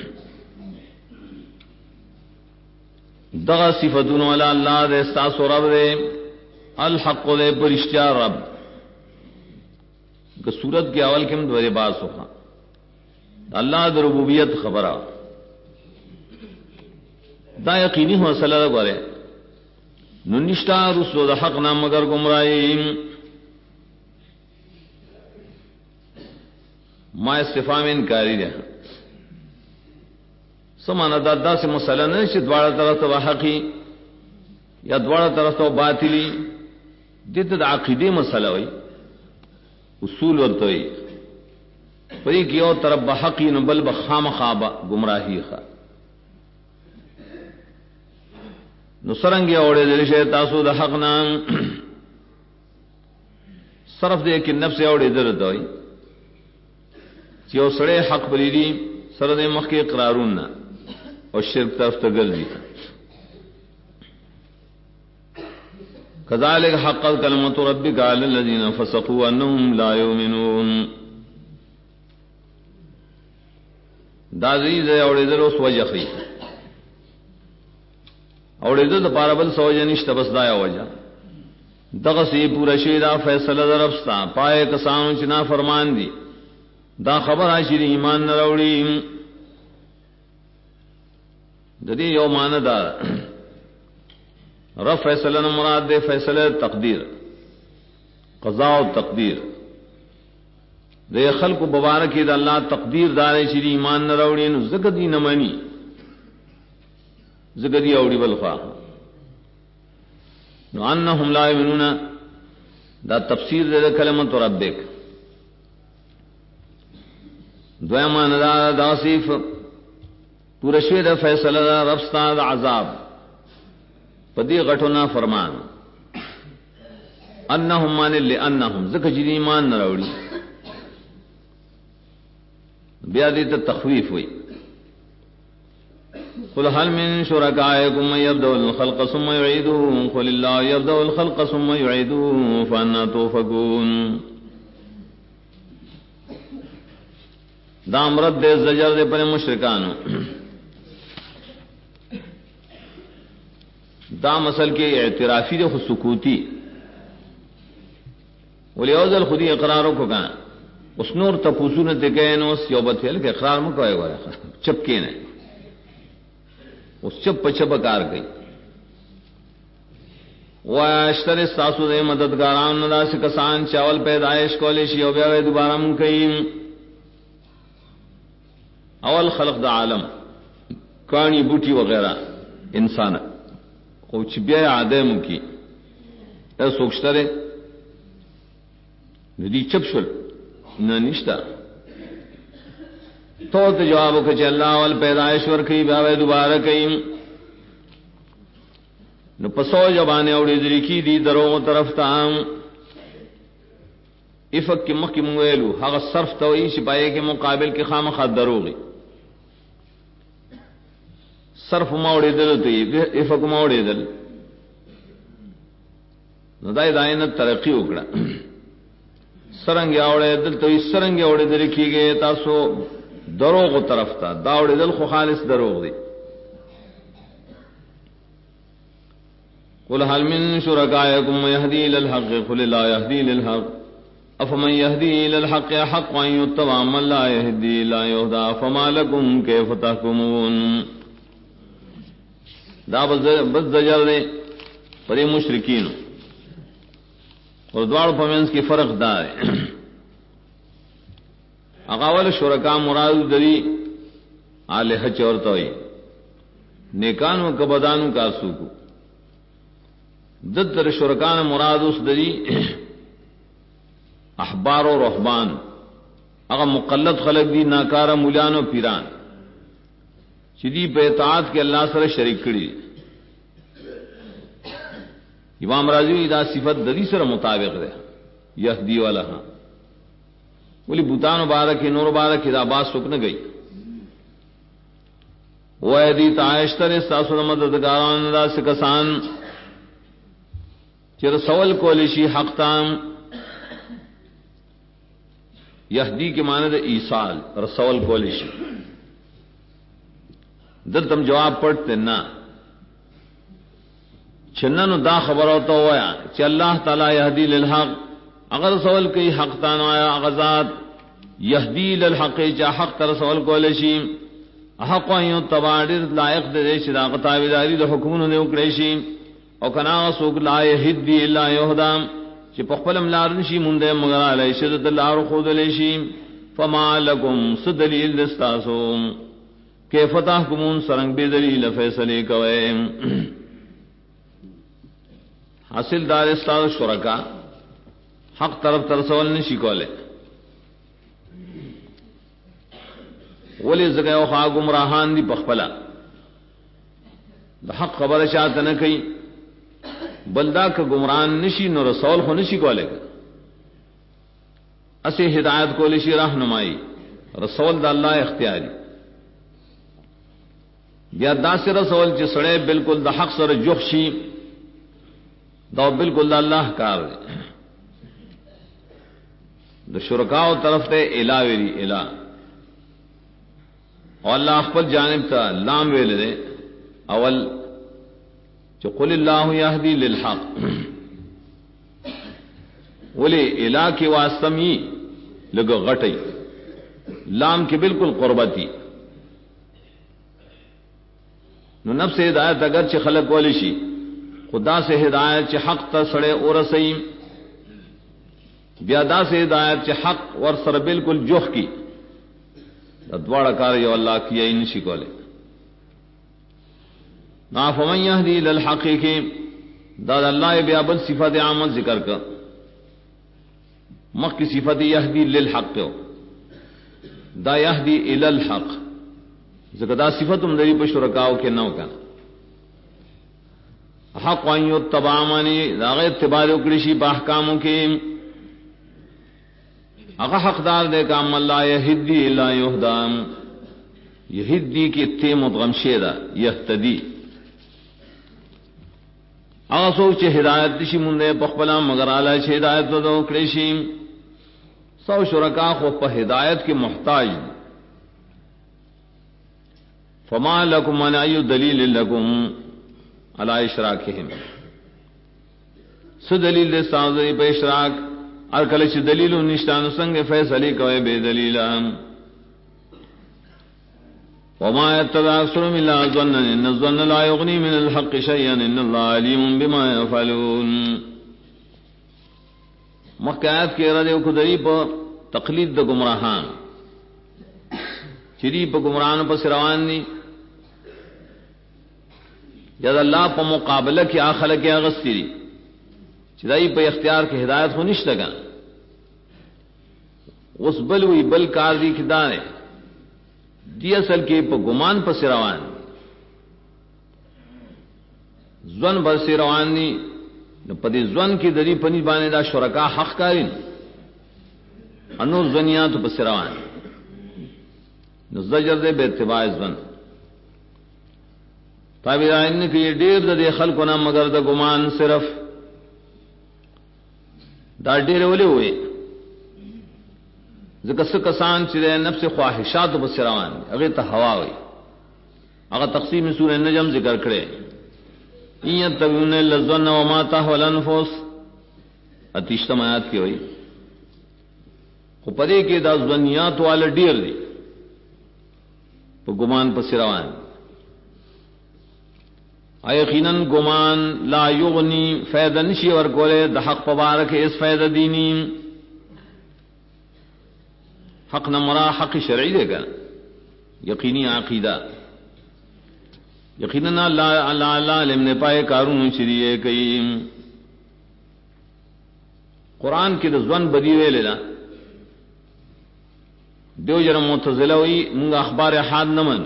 دغا صفتون والا اللہ دے استاس و رب دے الحق دے پر اشتیار رب کہ سورت کے اول کے دوارے باس ہوگا اللہ دے ربوبیت خبرہ دا یقینی ہو مسئلہ دا گوارے ننشتا رسو دا حق نام مگر گمرائیم ما استفام انکاری دے سمانا دا سے مسئلہ نہیں چھ دوارا طرف تو حقی یا دوارا طرف تو باطلی دیت دا عقیدی مسئلہ ہوئی اصول ورطوئی پری کی او طرف بحقی نبل بخام خواب گمراہی خواب نسرنگی اوڑے دل شے تاسو دا حق نام صرف دے کہ نفس اوڑے دل دوئی چیو سڑے حق بلیدی سرد مخ کے قرارون نا اور شرک طرف تگل دی کذالک حقت کلمت ربک علی الذین فسقوا انہم لا یؤمنون دازی دے اوڑے دل اس وجہ خی اور عزت پاربل سوجہ نشت بس دایا وجہ دغسی پورا شیدہ فیصلہ دربستا پائے کسانوں چنا فرمان دی دا خبر آشی دی ایمان نروڑی ددی یو معنی دا رب فیصلہ مراد دے فیصلہ تقدیر قضاء و تقدیر دے خلق و مبارکی دا اللہ تقدیر دارے چی دی ایمان نروڑی نو زگدی نمانی زگدی اوڑی بالخواہ نو انہم لا یؤمنون دا تفسیر دے کلمت ربک دویمان دا صیف پورشوی دا فیصلہ دا ربستا دا عذاب پدی غٹونا فرمان انہم مانے لئنہم ذکر جدی ایمان نروڑی بیا دیتا تخویف ہوئی قل هل من شرکائکم من یبدأ الخلق ثم یعیدہ قل اللہ یبدأ الخلق ثم یعیدہ فانا توفکون دا امرد دے زجر دے پر مشرکانو دا مسل کے اعترافی دے خود سکوتی ولی اوزل خودی اقراروں کو کہاں اس نور تپوسو نے دکھائے نو اس یوبت فیل کے اقرار میں کوئے گا چپکے نے اس چپ چپ کار گئی واشتر استاسو دے مددگاران ندا سے کسان چاول پیدائش کولیشی او بیاوے دوبارہ من کئی اول خلق دا عالم کانی بوٹی وغیرہ انسان او چبیا عادے من کی اے سوکشترے ندی چپ شل نہ نشتا تو جواب کہ اللہ اول پیدائش ور کئی بیاوے دوبارہ کئی نو پسو جبانے اوڑی دری کی دی دروغ طرف تام افق کی مخ کی مویلو حق صرف توئی شپائے کے مقابل کے خام خاد دروغی صرف موڑی دل تی افق موڑی دل ندائی دائنت ترقی اکڑا سرنگ اوڑے دل تو اس سرنگ اوڑے دل کی گئے تاسو دروغ طرف تا داوڑے دل خو خالص دروغ دی قل هل من شرکائکم من یهدی للحق قل لا یهدی للحق افمن یهدی للحق حق ان یتبع من لا یهدی لا یهدی فما لکم کیف تحکمون دا بس زجر دے پری مشرکین اور دوار پمنس کی فرق دا ہے اقاول شرکا مراد دری آلہ چورتوئی نیکانو کبدانو کاسو کو دتر شرکان مراد اس دری احبار و رحبان اگر مقلد خلق دی ناکارا مولیان و پیران چیدی پہ اطاعت کے اللہ سر شریک کری امام راضی دا صفت دری سر مطابق رہے یہدی والا ہاں بولی بوتان مبارک نور مبارک دا باز سکن گئی وہ دی تعاشتر استاسو مددگاران دا سکسان چر سول کولیشی حق تام یہدی کے معنی دا ایصال رسول کولیشی دل تم جواب پڑھتے نا چنن دا خبر ہوتا ہوا چ اللہ تعالی یہدی للحق اگر سوال کئی حق تان آیا اغزاد یہدی للحق چا حق تر سوال کولیشی حق وایو تبادر لائق دے شدا تابعداری دے حکمونو نے اکڑیشی او کنا سوک لا یہدی الا یہدا چ پخپلم لارنشی مندے مگر علی شدت لار خود لیشی فما لکم سدلیل دستاسو کیف تحکمون سرنگ بے دلیل فیصلے کوئے حاصل دار استاد شرکا حق طرف ترسول نشی کولے ولی زگیو خواہ گمراہان دی پخپلا دا حق خبر شاعت نہ کئی بلدا کا گمراہان نشی نو رسول خو نشی کولے اسی ہدایت کو لشی رہنمائی رسول دا اللہ اختیاری بیا دا سے رسول چی سڑے بالکل دا حق سر جخشی دا بالکل دا اللہ کار دے دا شرکاو طرف تے الہ ویلی الہ اور اللہ اخبر جانب تا لام ویل دے اول چی قل اللہ یہدی للحق ولی الہ کی واسطم ہی لگا غٹی
لام کی بالکل قربتی نو نفس ہدایت اگر چ خلق والی شي خدا سے ہدایت چ حق ته سڑے اور سئی بیا دا سے ہدایت چ حق ور سره بالکل جوخ کی دواړه کار یو الله کیه نشي کوله نا فمن يهدي للحق کی دا اللہ بیا بل صفت عامه ذکر کر مخ کی صفت یهدی للحق دا یهدی الی الحق ذکر دا صفت دری په شرکاو کې نو کا حق وان یتبع معنی دا غیر اتباع وکړي شي په احکامو کې هغه حقدار دے کہ ام اللہ یهدی الا یهدام یهدی کی تے مدغم شیدا یهتدی هغه سوچ ہدایت دشي مونږه په خپل مگر اعلی شه ہدایت دو کړی شي سو شرکا خو په ہدایت کې محتاج فما لكم من اي دلیل لكم على اشراکهم سو دلیل دے سازی په اشراک ار کله چې دلیل نشتانو څنګه فیصله کوي بے دلیل وما يتبع اكثرهم الا ظنا ان الظن لا يغني من الحق شيئا ان الله عليم بما يفعلون مقعد کې را دې کو دلی په تقلید د گمراهان چې دی په گمراهانو په روان دي یا الله په مقابله کې اخله کې اغستري چې دای په اختیار کې ہدایت خو نشته ګان اوس بل وی بل کار دی کې دار دی اصل کې په ګمان په روان ځوان بر روان دي نو په دې ځوان کې د دې پني باندې دا شرکا حق کارین انو ځنیات په روان نو زجر دې به اتباع ځوان تابعین کې ډېر د خلکو نه مگر د ګمان صرف دا ډېر ولې وې ځکه څه کسان چې نفس خواہشات په روان هغه ته هوا وي هغه تقسیم سورہ نجم ذکر کړي این تبون للظن وما تهوى الانفس اتیشتم آیات کې وایي خو پدې کې دا ظنیات وال ډېر دي په ګمان په روان یقینا گمان لا یغنی فائدہ نشی ور کولے د حق مبارک اس فائدہ دینی حق نمرا حق شرعی دے گا یقینی عقیدہ یقینا لا علم نے پائے کارون شریعہ کئی قرآن کی رضوان بدی ویلے لا دیو جرم معتزلہ وی منگا اخبار حاد نمن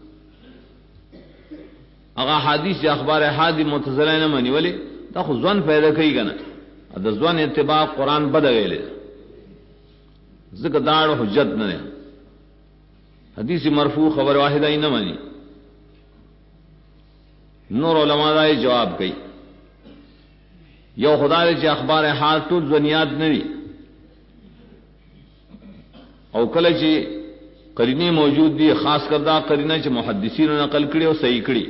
اغا حدیث یا اخبار حادی معتزلہ نہ منی ولی دا خو ځوان پیدا کوي کنه د ځوان اتباع قران بد ویلې ذکر داړ حجت نه حدیث مرفوع خبر واحده نه منی نور علماء دا جواب کوي یو خدای چې اخبار حال ټول ځنیات نه وي او کله چې قرینه موجود دي خاص کر دا قرینه چې محدثینو نقل کړي او صحیح کړي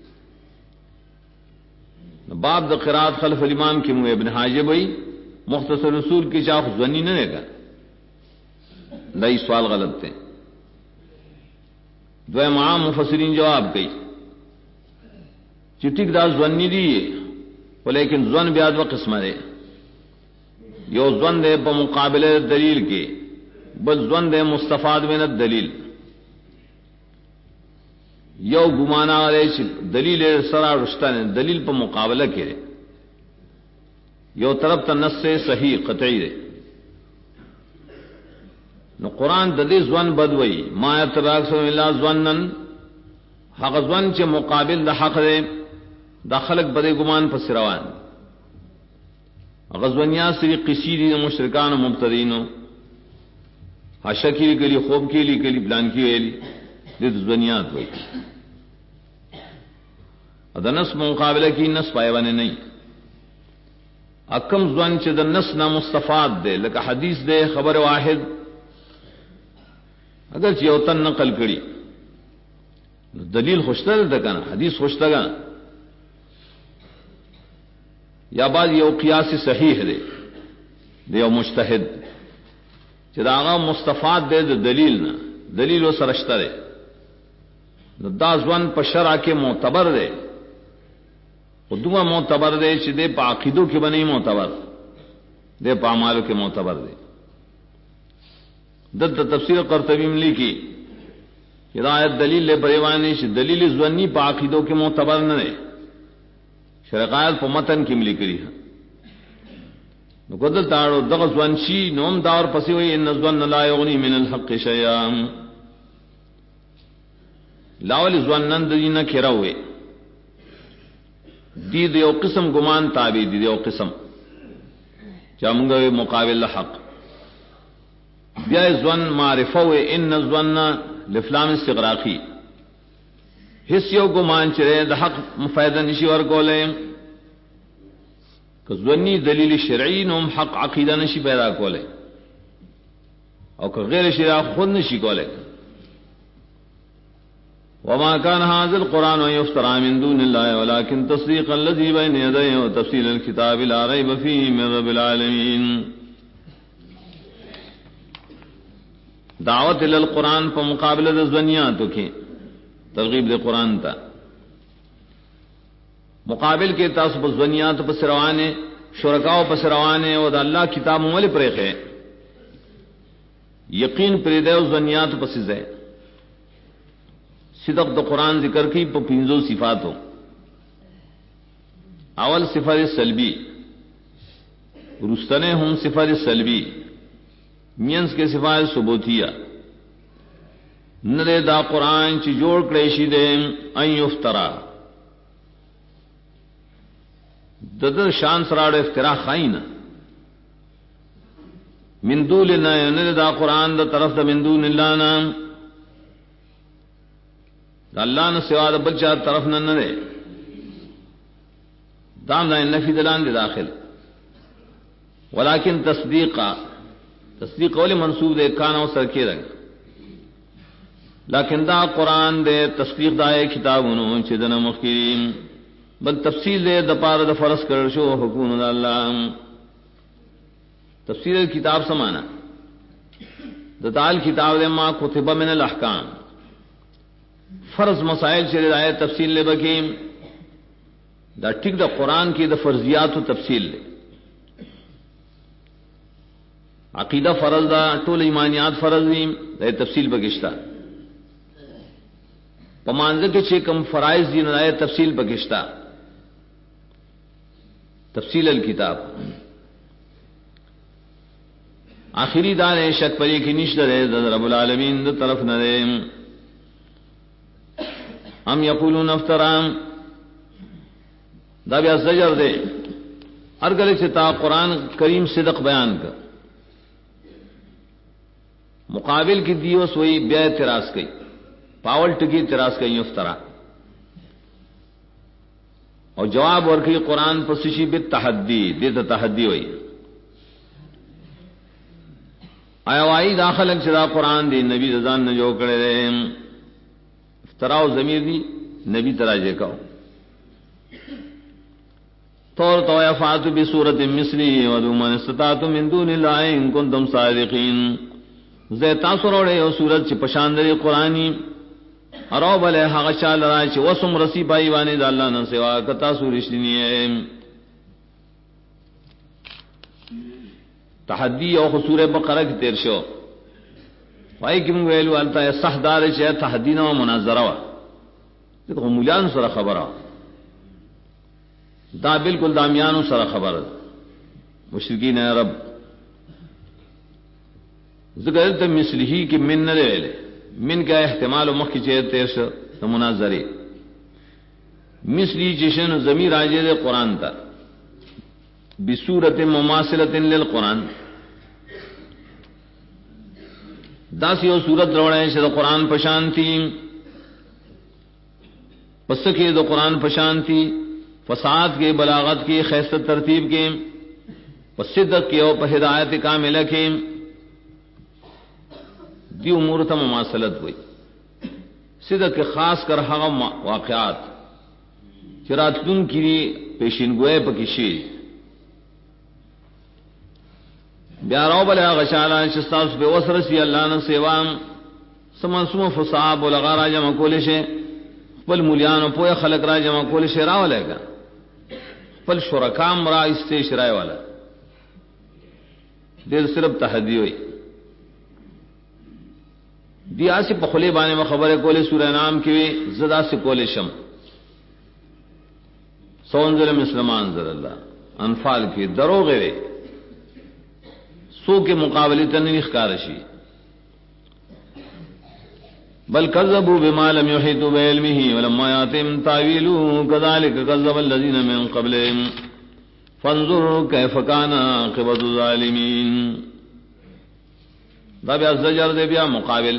باب د قرات خلف الامام کی مو ابن حاجب وی مختصر رسول کی چاخ ظنی نہ گا نئی سوال غلط تھے دو عام مفسرین جواب کئی چٹک دا ظنی دی لیکن ظن بیاد و قسم دے یو ظن دے بمقابلے دلیل کے بل ظن دے مستفاد من الدلیل یو گمانا والے دلیل سرا رشتہ نے دلیل پر مقابلہ کرے یو طرف تنس سے صحیح قطعی دے نو قرآن دلی زون بدوئی ما اتباک سو اللہ زونن حق زون چے مقابل دا حق دے دا خلق بدے گمان پر سروان غزونیات سری قصیدی مشرکان و مبتدینو حشکی کلی خوب کی لی کلی پلان کی ویلی دید زونیات ہوئی دا نس مقابلہ کی نس پائے وانے نہیں اکم زوان چے دا نس نا مستفاد دے لکہ حدیث دے خبر واحد اگر چے اوتن نقل کری دلیل خوشتا دے کنا حدیث خوشتا گا یا بعد یہ قیاس صحیح دے یو مجتہد چداغا مستفاد دے دلیل نہ دلیل و سرشتہ دے دا ځوان په شرع کې معتبر دے خودما معتبر دے چې دے په عقیدو کې بنې معتبر دے په اعمالو کې معتبر دے د تفسیر قرطبی ملی کی ہدایت دلیل لے پریوانی چې دلیل ځواني په عقیدو کې معتبر نه دے شرقایت په متن کې ملی کړی نو قدر تاړو دغه ځوان شي نوم داور پسې وي ان ظن لا یغنی من الحق شیئا لاول ځوانان د دینه کېراوي دی دیو قسم گمان تابع دی دیو قسم چامنګ مقابل حق بیا ځوان معرفه و ان الظن لفلام استغراقی هیڅ یو ګمان چې د حق مفایده نشي ورکولې که ځواني دلیل شرعي نوم حق عقیده نشي پیدا کولې او که غیر شرعي خود نشي کولې وما كان هذا القرآن يفترى من دون الله ولكن تصديق الذي بين يديه وتفصيل الكتاب لا ريب فيه من رب العالمين دعوت الى القرآن په مقابله د ځوانیاتو کې ترغیب د قرآن ته مقابل کې تاسو په ځوانیات په سروانه شرکاو په سروانه او د الله کتاب مول پرېخه یقین پرې د ځوانیات په سزه صدق د قرآن ذکر کی په پنځو صفاتو اول صفت سلبی رستنے هم صفت سلبی مینس کے صفات ثبوتیہ نرے دا قرآن چی جوڑ کړی دے ان یفترا ددر شان سراڑ افترا خائن من دون اللہ نرے دا قرآن دا طرف دا من دون اللہ نام اللہ نے سوا بل چار طرف نہ رے دام نہ نفی دلان دے داخل ولیکن تصدیق والی منصوب دے کانا سر کے رنگ لیکن دا قرآن دے تصدیق دائے کتاب انہوں چدن مخیرین بل تفصیل دے دپار د فرض کر شو حکم اللہ تفصیل کتاب سمانا دتال کتاب دے ما کتب من الاحکام فرض مسائل سے رائے تفصیل لے بکیم دا ٹھیک دا قرآن کی دا فرضیات و تفصیل لے عقیدہ فرض دا ټول ایمانیات فرض دیم دا تفصیل بکشتا پمانزه کې چې کم فرائض دي نه تفصیل بکشتا تفصیل الکتاب آخری دار شک پری کی نشته ده رب العالمین د طرف نه ده ام یقولون افترام دا بیا زجر دے ہر گلے سے تا قرآن کریم صدق بیان کا مقابل کی دیوس وہی بیا اعتراض کی پاول ٹکی اعتراض کی افترا اور جواب اور کی قرآن پسشی بالتحدی دیتا تحدی ہوئی آیا وائی داخل چدا قرآن دی نبی رضان نے جو کرے رہے تراؤ ضمیر دی نبی تراجے کا طور تو فاتو بسورۃ مثلی ودو من استطاعتم من دون اللہ ان کنتم صادقین زیتا سروڑے او سورت چ پشاندری قرآنی ارو بلے حق چال رائے چ وسم رسی بائی وانی د اللہ نہ سوا کتا سورشنی ہے تحدی او سورہ بقرہ کی تیر شو وائی کیم ویلو التا صح دار چ تحدی نو مناظرہ وا تو مولیان سره خبره دا بالکل دامیانو سره خبره مشرکین عرب ذکر ته مثله کی من نه ویلې من کا احتمال مخ کی تیر شو د مناظره مثلی جشن ضمیر راجه د قران تا بصورت مماثله للقران دا سیو صورت روڑے سے قرآن پشانتی پس کے دو قرآن پشانتی فساد کے بلاغت کی خیست ترتیب کے صدق کے او ہدایت کاملہ کے دی امور تا مماثلت ہوئی صدق کے خاص کر ہم واقعات چراتن کی پیشین گوئے پکشی
بیاراو بلا غشالا چستاس بے وسرسی اللہ نے سیوام سمنسوم فصاب ولغا را جمع کول شي بل مولیان پویا خلق را جمع کول شي راو لگا بل شرکام را استیش رائے والا دیر صرف تحدی ہوئی دیا سے پخلے بانے میں خبر کولے سورہ نام کی زدا سے کولے شم سونزل مسلمان زر اللہ انفال کی درو غیرے سو کے مقابلے تنیخ کارشی بل كذبوا بما لم يحيطوا بعلمه ولما ياتهم تاويله كذلك كذب الذين من قبلهم فانظر كيف كان عاقبة الظالمين. دا بیا زجر دے بیا مقابل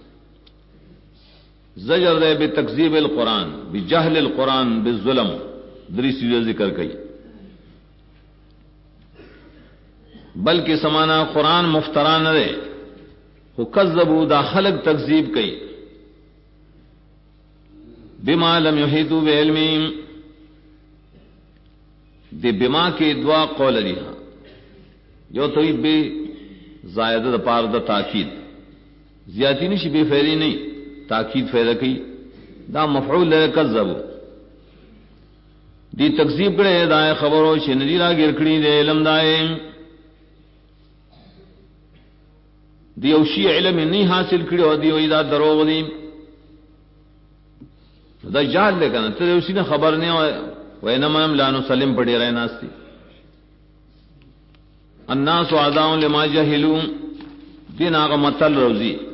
زجر دے بتکذیب القرآن بجہل القرآن بالظلم دری چیزیں ذکر کی بلکہ سمانا قرآن مفتران نہ دے وہ کذبوا دا خلق تکذیب کی بما لم يحيطوا بعلمهم دے بما کے دعا قول لیا جو تو بے زائدہ پار دا تاکید زیادتی نہیں بے فیری نہیں تاکید فیدہ کی دا مفعول لے کذبوا دی تکذیب کرے دائے خبرو شندی را گرکڑی دے علم دائے دی اوشی علم نہیں حاصل کری ہو دی وہی دا دروغ دی دا جال لے کنا تو اسی نے خبر نہیں ہوئے وینما ہم لانو سلم پڑی رہے ناستی الناس وعداؤں لما جہلون دین آغا مطل روزی